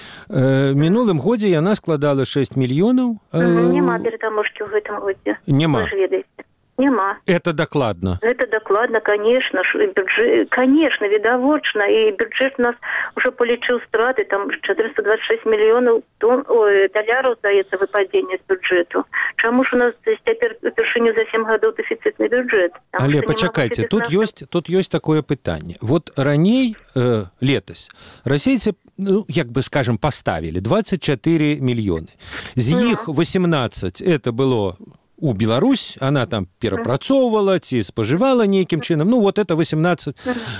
Мінулым годзе яна складала 6 мільёнаў. Нема ператаможкі ў гэтым годзе. Нема. Вы ж ведаеце. Нема. Это докладно? Это докладно, конечно. Бюджет, конечно, видовочно. И бюджет у нас уже полечил страты. Там 426 миллионов долларов, здаецца, выпадение с бюджету. Чему ж у нас теперь впершыню за 7 годов дефицитный бюджет? Але почакайте, тут есть такое пытанне. Вот раней, летась, расейцы, як бы скажем, поставили 24 мільёны. З іх 18 это было... у Беларусь, она там перапрацоўвала ці спажывала нейкім чынам, вот это 18.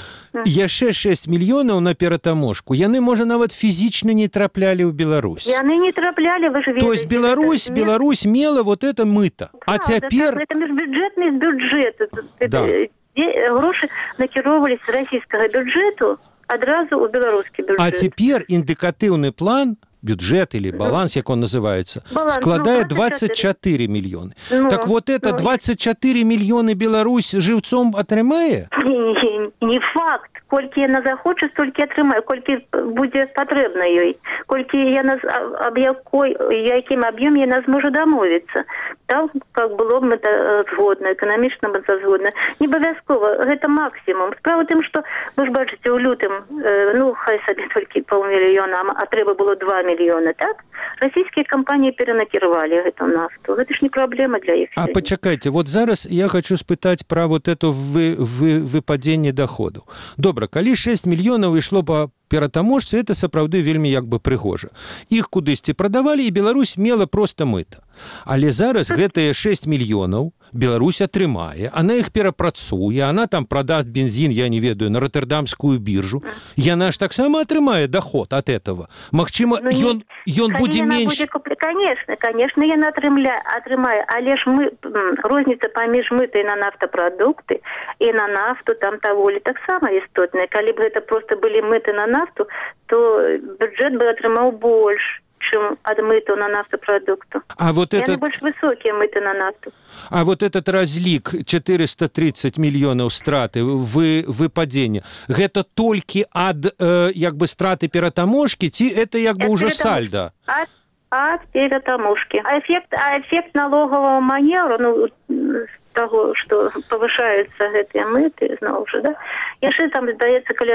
Яшчэ 6 мільёнаў на ператаможку. Яны, можа, нават фізічна не траплялі ў Беларусь. Яны не траплялі, вы ж ведаеце. То есть Беларусь мела вот это мыто. А цяпер... Это межбюджетный бюджет. Да. Грошы накіроўвались з расійскага бюджету адразу ў беларускі бюджет. А цяпер індыкатыўны план... бюджет или баланс, як он называется, складает 24 миллиона. Так вот это 24 миллионы Беларусь живцом атрымае? Не факт. Колькі яна захоча, столькі атрымае, колькі будзе патрэбна ёй, колькі яна якім аб'ёме яна зможа дамовіцца. Так, как было б это згодна, эканамічна б это згодна. Не абавязкова, гэта максімум. Справа тым, што вы ж бачыце ў лютым, хай сабе толькі паўмільёна, а трэба было 2 мільёны, так? Расійскія кампаніі перанакіравалі гэту нафту. Гэта ж не праблема для іх. А почакайте, вот зараз я хочу спытаць пра вот это выпадзенне доходу. Добра, калі 6 мільёнаў ішло па ператаможцы, это сапраўды вельмі як бы прыгожа. Іх кудысьці прадавалі, і Беларусь мела проста мыта. Але зараз гэтыя 6 мільёнаў Беларусь атрымае, она іх перапрацуе, она там прадаст бензин, я не ведаю, на роттердамскую биржу. Яна ж таксама атрымае доход от этого. Магчыма, ён будзе менш. Конечно, яна атрымае, але ж розніца паміж мытай на нафтапрадукты і на нафту там даволі таксама істотная. Калі б гэта просто былі мыты на нафту, то бюджет бы атрымаў больш, чым ад мытаў на нафтапрадукту. А вот яны больш высокія мыты на нафту. А вот этот разлік 430 мільёнаў страты выпадзення, гэта толькі ад як бы страты ператаможкі, ці это як бы ўжо сальда? Ад ператаможкі. А эффект налогового маневру, того, что повышаются гэтыя мыты, зноў жа, да? Яшчэ там, здаецца, каля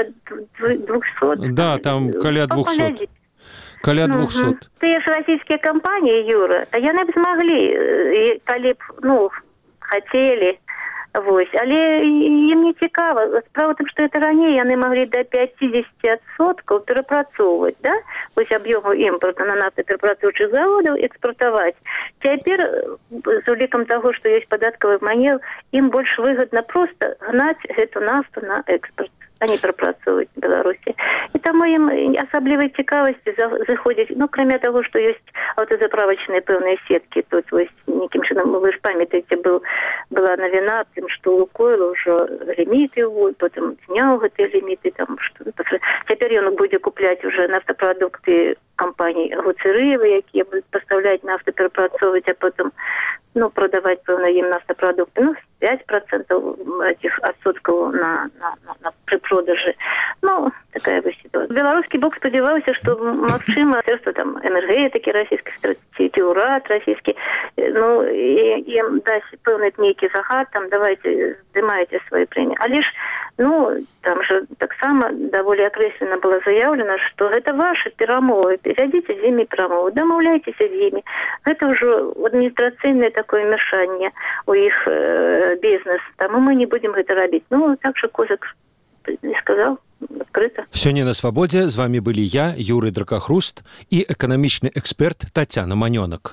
200. Да, там каля 200. Каля 200. Тыя ж расійскія кампаніі, Юра, яны б змаглі, калі б, хацелі, але ім не цікава. Справа тым, што это раней яны маглі до 50% перапрацоўваць, да? Вось аб'ёму імпорту на нафтаперапрацоўчых заводаў экспартаваць. Цяпер, з улікам таго, што ёсць падаткавы манеўр, ім больш выгадна проста гнаць гэту нафту на экспорт, а не перапрацоўваць в Беларусі. І таму ім асаблівай цікавасці заходзіць, кроме таго, што ёсць аўтазаправачныя пэўныя сеткі. Тут вось нейкім чынам, вы ж памятаеце, была навіна тым, што Лукойл ужо ліміты ўводзіў, потым зняў гэтыя ліміты, цяпер ён будзе купляць уже нафтапрадукты компаний Гуцерыева, якія будуць пастаўляць нафту, перапрацоўваць, а потым продаваць пэўна ім нафтапрадукты, 5% этих отсотков при продаже. Такая вот ситуация. беларускі бок спадзяваўся, што магчыма міністэрства там энергетыкі расійскай, ці ўрад расійскі, ну ім дасць пэўны нейкі загад, там давайте здымайце свае прэміі. Але ж ну там же таксама даволі акрэслена было заяўлена, што гэта ваши перамовы, вядзіце з імі перамовы, дамаўляйцеся з імі. Гэта ўжо адміністрацыйнае такое мяшанне у іх бізнес, таму мы не будем гэта рабіць. Ну так что Козак не сказал открыто. Сёння на Свабодзе з вами былі я, Юрый Дракахруст, і эканамічны эксперт Тацяна Манёнак.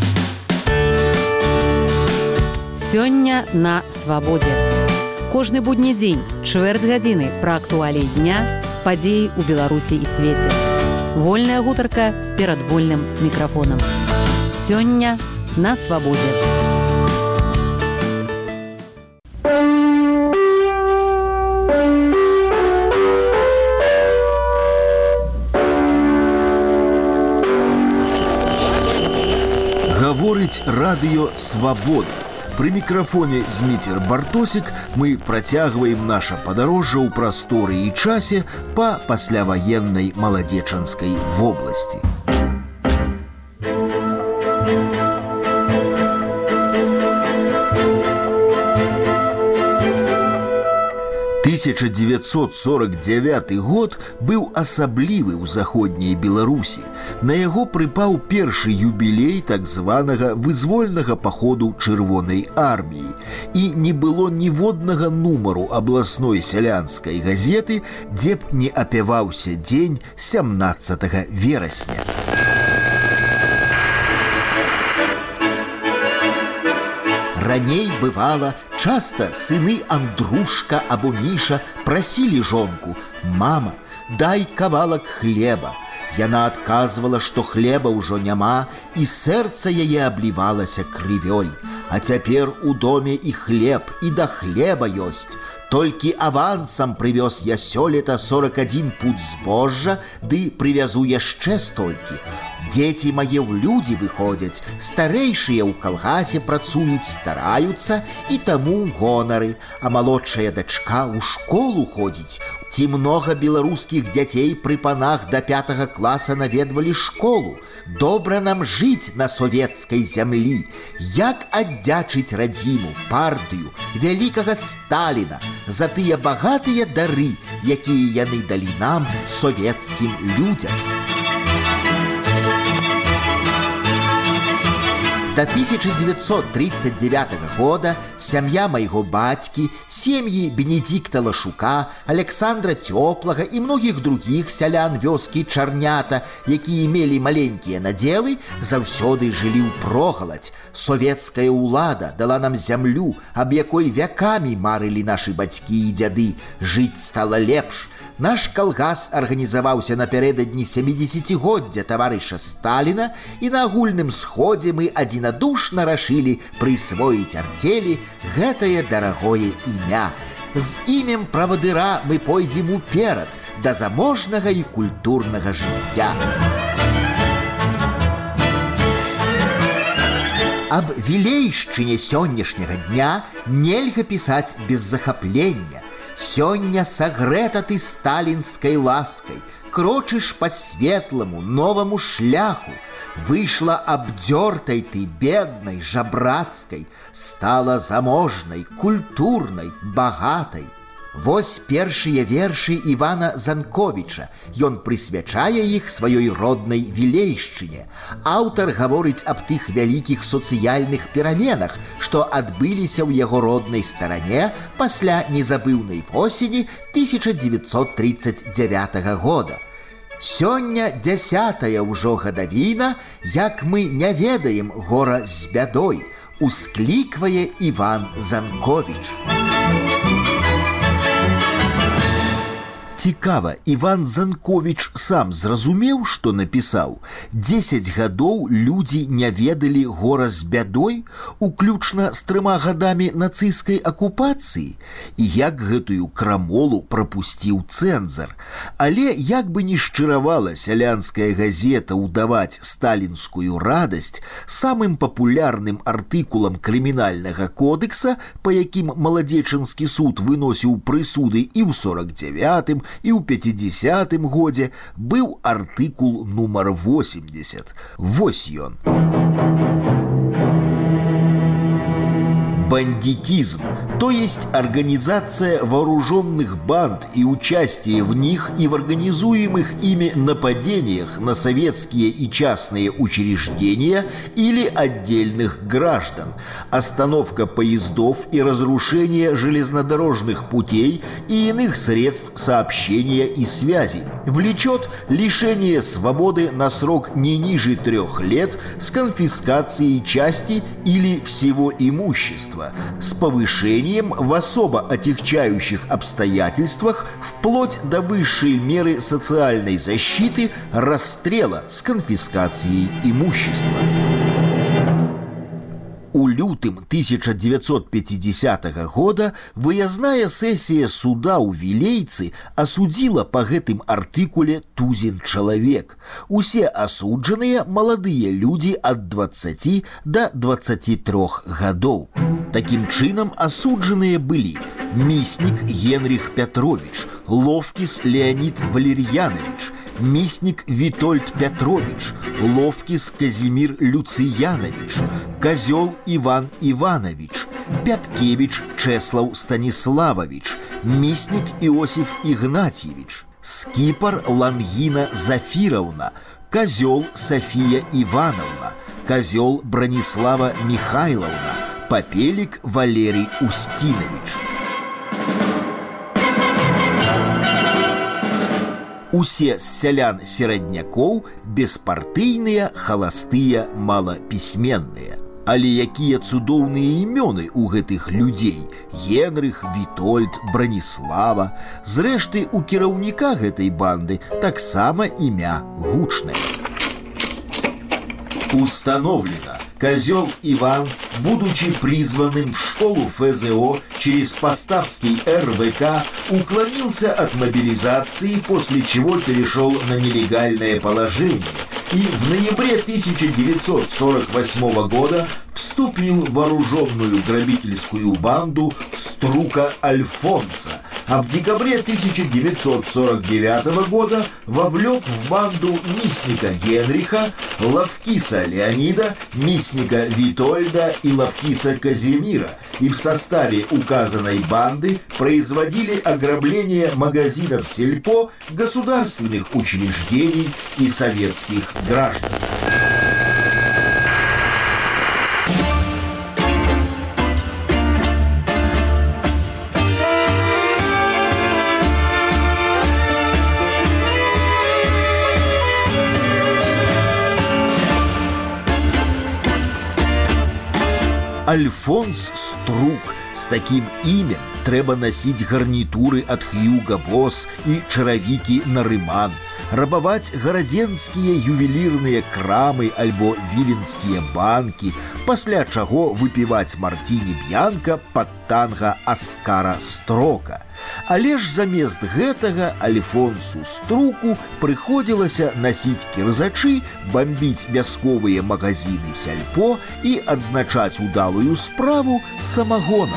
Сёння на Свабодзе. Кожны будні дзень, чвэрць гадзіны пра актуаліі дня, падзеі ў Беларусі і свеце. Вольная гутарка перад вольным мікрафонам. Сёння на Свабодзе. Гаворыць радыё «Свабода». Пры мікрафоне Зміцер Бартосік мы працягваем наша падарожжа ў прасторы і часе па пасляваеннай маладзечанскай вобласці. «1949 год быў асаблівы ў заходняй Беларусі. На яго прыпаў першы юбілей так званага вызвольнага паходу Чырвонай арміі. І не было ніводнага нумару абласной сялянскай газеты, дзе б не апяваўся дзень 17 верасня. Раней бывала, часта сыны Андрушка або Міша прасілі жонку: «Мама, дай кавалак хлеба». Яна адказвала, што хлеба ўжо няма, і сэрца яе аблівалася крывёй. А цяпер у доме і хлеб, і да хлеба ёсць. Толькі авансам прывёз я сёлета 41 пуд збожжа, ды прывязу яшчэ столькі. Дзеці мае ў людзі выходзяць, старэйшыя ў калгасе працуюць, стараюцца, і таму гонары, а малодшая дачка ў школу ходзіць. Ці многа беларускіх дзяцей пры панах да 5 класа наведвалі школу. Добра нам жыць на савецкай зямлі. Як аддзячыць радзіму, партыю, вялікага Сталіна за тыя багатыя дары, якія яны далі нам, савецкім людзям. До 1939 года сям'я майго бацькі, сем'і Бенедзікта Лашука, Александра Цёплага і многіх другіх сялян вёскі Чарнята, якія мелі маленькія надзелы, заўсёды жылі ўпрогаладзь. Савецкая ўлада дала нам зямлю, аб якой вякамі марылі нашы бацькі і дзяды. Жыць стала лепш. Наш калгас арганізаваўся напярэдадні 70-годдзя таварыша Сталіна, і на агульным сходзе мы адзінадушна рашылі прысвоіць арцелі гэтае дарагое імя. З імем правадыра мы пойдзем уперад да заможнага і культурнага жыцця. Аб вілейшчыне сённяшняга дня нельга пісаць без захаплення. Сёння сагрэта ты сталінскай ласкай, крочыш па светламу, новаму шляху. Выйшла абдзёртай ты, беднай, жабрацкай, стала заможнай, культурнай, багатай. Вось першыя вершы Івана Занковіча. Ён прысвячае іх сваёй роднай вілейшчыне. Аўтар гаворыць аб тых вялікіх сацыяльных пераменах, што адбыліся ў яго роднай старане пасля незабыўнай восені 1939 года. Сёння 10-я ўжо гадавіна, як мы не ведаем гора з бядой, ускліквае Іван Занковіч. Цікава, Іван Занковіч сам зразумеў, што напісаў. 10 гадоў людзі не ведалі гора з бядой, уключна з 3 гадамі нацысцкай акупацыі, і як гэтую крамолу прапусціў цэнзар. Але як бы ні шчыравала сялянская газета ўдаваць сталінскую радасць, самым папулярным артыкулам крымінальнага кодекса, па якім маладзечанскі суд выносіў прысуды і ў 49-м, і ў 50-м годзе быў артыкул нумар 80. Вось ён. Бандитизм, то есть организация вооруженных банд и участие в них и в организуемых ими нападениях на советские и частные учреждения или отдельных граждан, остановка поездов и разрушение железнодорожных путей и иных средств сообщения и связи, влечет лишение свободы на срок не ниже 3 лет с конфискацией части или всего имущества, с повышением в особо отягчающих обстоятельствах вплоть до высшей меры социальной защиты расстрела с конфискацией имущества. У лютым 1950 года выязная сессия суда ў Вілейцы осудила по гэтым артыкуле тузін чалавек. Усе асуджаныя маладыя людзі ад 20 до 23 гадоў. Такім чынам асуджаныя былі Міснік Генріх Пятрович, Ловкіс Леонид Валерьянович, Міснік Вітольд Пятрович, Ловкіс Казимир Люциянович, Козёл Иван Иванович, Пяткевич Чеслав Станиславович, Міснік Иосиф Игнатьевич, Скипар Лангина Зафировна, Козёл София Ивановна, Козёл Бронислава Михайловна, Попелик Валерий Устинович. Усе з сялян сераднякоў беспартыйныя, халастыя, малапісьменныя. Але якія цудоўныя імёны ў гэтых людзей: Генрых, Вітольд, Браніслава. Зрэшты, у кіраўніка гэтай банды таксама імя гучнае. Установлено: Козёл Иван, будучи призванным в школу ФЗО через Поставский РВК, уклонился от мобилизации, после чего перешел на нелегальное положение и в ноябре 1948 года вступил в вооруженную грабительскую банду Струка Альфонса, а в декабре 1949 года вовлек в банду Мисника Генриха, Ловкиса Леонида, Мисника Витольда и Ловкиса Казимира, и в составе указанной банды производили ограбление магазинов сельпо, государственных учреждений и советских граждан. Альфонс Струк. С таким именем трэба носить гарнитуры от Хьюго Босс и чаравікі Нарыман, рабаваць гарадзенскія ювелірныя крамы альбо віленскія банкі, пасля чаго выпіваць мартіні Б'янка пад танга Аскара Строка. Але ж замест гэтага Альфонсу Струку прыходзілася насіць кірзачы, бамбіць вясковыя магазины сяльпо і адзначаць удалую справу самагонам.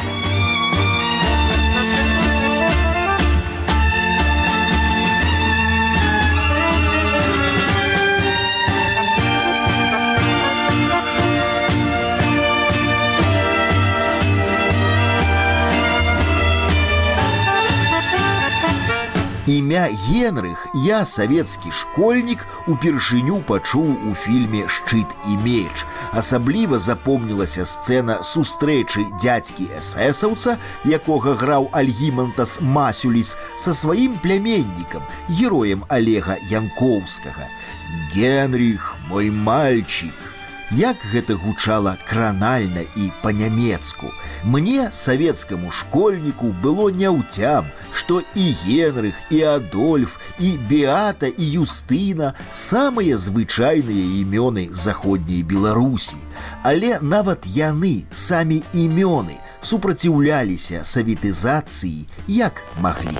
Імя Генрых я, савецкі школьнік, упершыню пачуў у фільме «Шчыт і меч». Асабліва запомнілася сцэна сустрэчы дзядзькі эсэсаўца, якога граў Альгімантас Масюліс, са сваім пляменнікам, героем Олега Янкоўскага. «Генрих, мой мальчик». Як гэта гучала кранальна і па-нямецку. Мне, савецкаму школьніку, было няўцям, што і Генрых, і Адольф, і Беата, і Юстына самыя звычайныя імёны заходняй Беларусі. Але нават яны, самі імёны, супраціўляліся саветызацыі як маглі.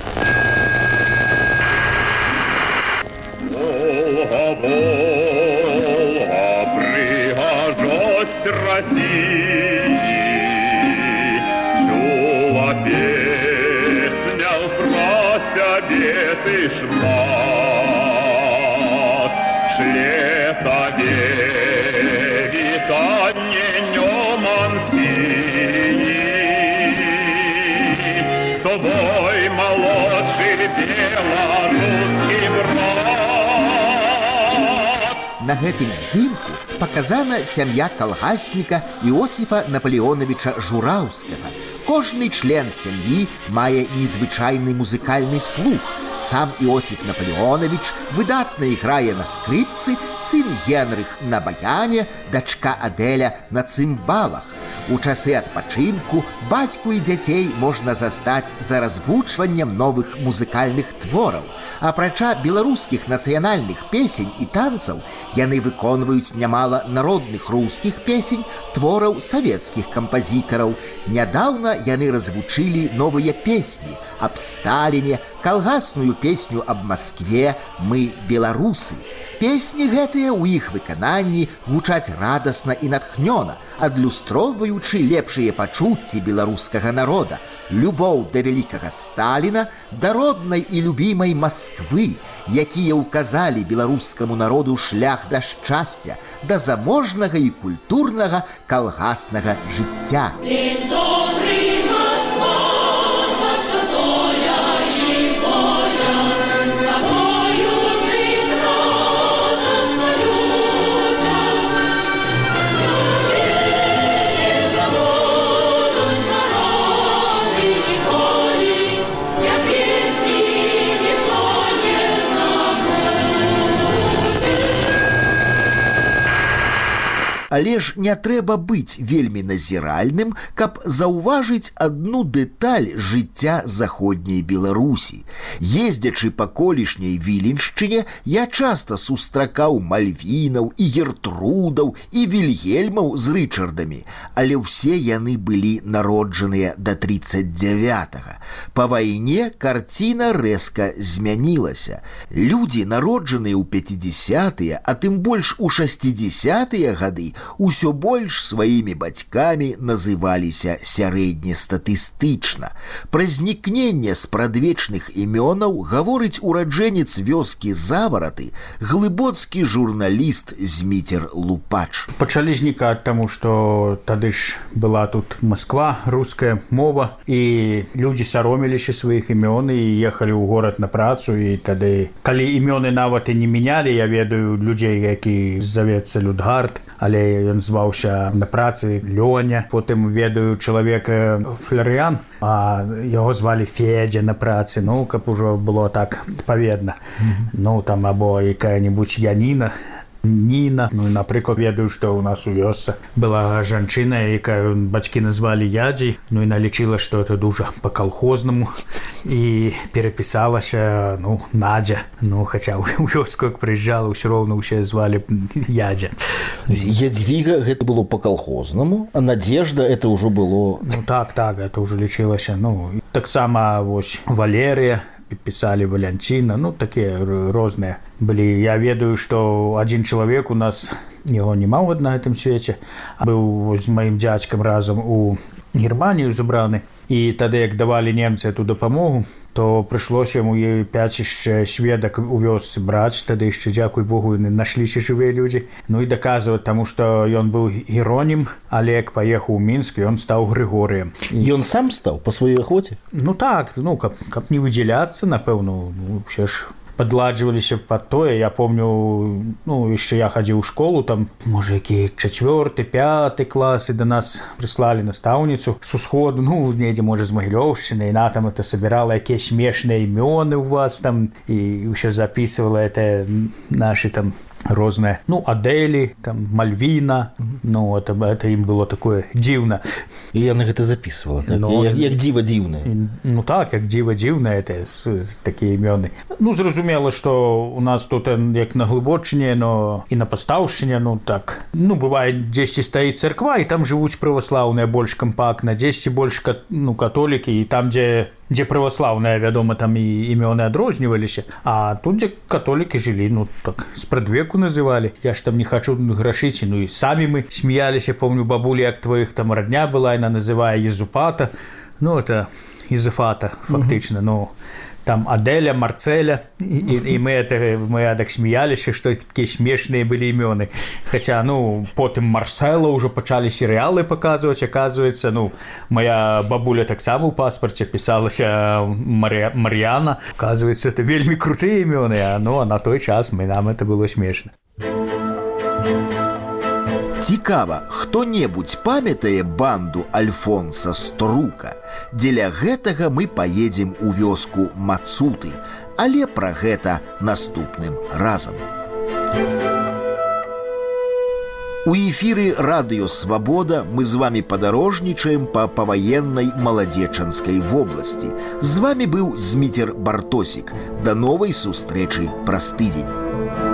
России чула песня в обеты шмат, шле табе вітанне нёман синий, твой молодший белорусский брат. На гэтым здымку показана сям'я калгасніка Іосіфа Наполеоновича Жураўскага. Кожны член сям'і мае незвычайны музыкальны слух. Сам Іосіф Наполеонович выдатна іграе на скрыпцы, сын Генрых на баяне, дачка Адэля на цымбалах. У часы адпачынку бацьку і дзяцей можна застаць за развучваннем новых музыкальных твораў. Апрача беларускіх нацыянальных песень і танцаў, яны выконваюць нямала народных рускіх песень, твораў савецкіх кампазітараў. Нядаўна яны развучылі новыя песні аб Сталіне, калгасную песню аб Маскве «Мы беларусы». Песні гэтыя ў іх выкананні гучаць радасна і натхнёна, адлюстроўваючы лепшыя пачуцці беларускага народа, любоў да вялікага Сталіна, да роднай і любімай Масквы, якія ўказалі беларускаму народу шлях да шчасця, да заможнага і культурнага калгаснага жыцця. Але ж не трэба быць вельмі назіральным, каб заўважыць адну дэталь жыцця заходняй Беларусі. Ездзячы па колішняй Віленшчыне, я часта сустракаў Мальвінаў і Гертрудаў і Вільгельмаў з Рычардамі, але ўсе яны былі народжаныя да 39-го. Па вайне карціна рэзка змянілася. Людзі, народжаныя ў 50-тыя, а тым больш у 60-тыя гады, усё больш сваімі бацькамі называліся сярэднестатыстычна. Пра знікненне спрадвечных імёнаў гаворыць ураджэнец вёскі Завараты, глыбоцкі журналіст Зміцер Лупач. Пачалі знікаць таму, што тады ж была тут Москва, руская мова, і людзі сароміліся сваіх імён і ехалі ў горад на працу, і тады, калі імёны нават і не мянялі, я ведаю людзей, які завецца Людгард, але ён зваўся на працы Лёня. Потым ведаю чалавека Флярыян, а яго звалі Федя на працы, ну, каб ужо было так адпаведна. Ну, там або якая-небудзь Яніна, Ніна. Ну, напрыклад, ведаю, што ў нас у вёсцы была жанчына, якая бацькі назвалі Ядзей, ну, і налічыла, што это дужа па-калхознаму, і перапісалася, ну, Надзя. Ну, хаця ў вёску, як прыязджала, ўсё роўна ўсе звалі Ядзя. Ядзвіга гэта было па-калхознаму, а Надзежда это ўжо было... Ну, так, это ўжо лічылася. Ну, таксама, вось, Валерыя, пісалі Валянціна, ну, такія розныя былі. Я ведаю, што адзін чалавек у нас, яго няма на гэтым свеце, быў з маім дзядзькам разам у Германію забраны, і тады, як давалі немцы эту дапамогу, то прыйшлося яму 5 яшчэ сведак у вёсцы браць, тады яшчэ, дзякуй Богу, нашліся жывыя людзі. Ну і даказваць, таму што ён быў Геронім, але як паехаў у Мінск, ён стаў Грыгорыем. Ён сам стаў па сваёй ахвоце? Ну так, ну, каб не выдзяляцца, напэўна, ну, ўсе ж падладжваліся пад тое. Я помню, ну, яшчэ я хадзіў у школу, там, можа, які 4-й, 5-й класы да нас прыслалі настаўніцу з усходу, ну, недзе, можа, з Магілёўшчыны, і на там это сабірала якія смешныя імёны ў вас там, і ўсё запісвала это нашы там розныя, ну, Адэлі, там, Мальвіна, ну, это ім было такое дзіўна. І яна гэта запісвала, так? Ну, як дзіва дзіўнае. Ну так, як дзіва дзіўнае, это такія імёны. Ну, зразумела, што у нас тут як на Глыбоччыне, но і на Пастаўшчыне, ну так, ну, бывае, дзесьці стаіць царква, і там жывуць праваслаўныя больш кампактна, дзесьці больш, ну, католікі, і там, дзе праваслаўныя, вядома, там і імёны адрозніваліся, а тут, дзе католікі жылі, ну, так, спрадвеку называлі. Я ж там не хачу грашыць, ну, і самі мы сміяліся, помню, бабулі, як твоих там родня была, яна называе Езупата, ну, это Езуфата, фактычна, ну, там Аделя, Марцеля, и мы так смеялись, что такие смешные были имена. Хотя, потом Марсела уже почали сериалы показывать, оказывается, моя бабуля так само в паспорте писалась Марьяна. Оказывается, это вельми крутые имена, а на той час нам это было смешно. Цікава, хто-небудзь памятае банду Альфонса Струка? Дзеля гэтага мы паедзем у вёску Мацуты, але пра гэта наступным разам. У эфіры радыё «Свабода» мы з вами падарожнічаем па паваеннай Маладзечанскай вобласці. З вами быў Зміцер Бартосік. Да новай сустрэчы праз тыдзень.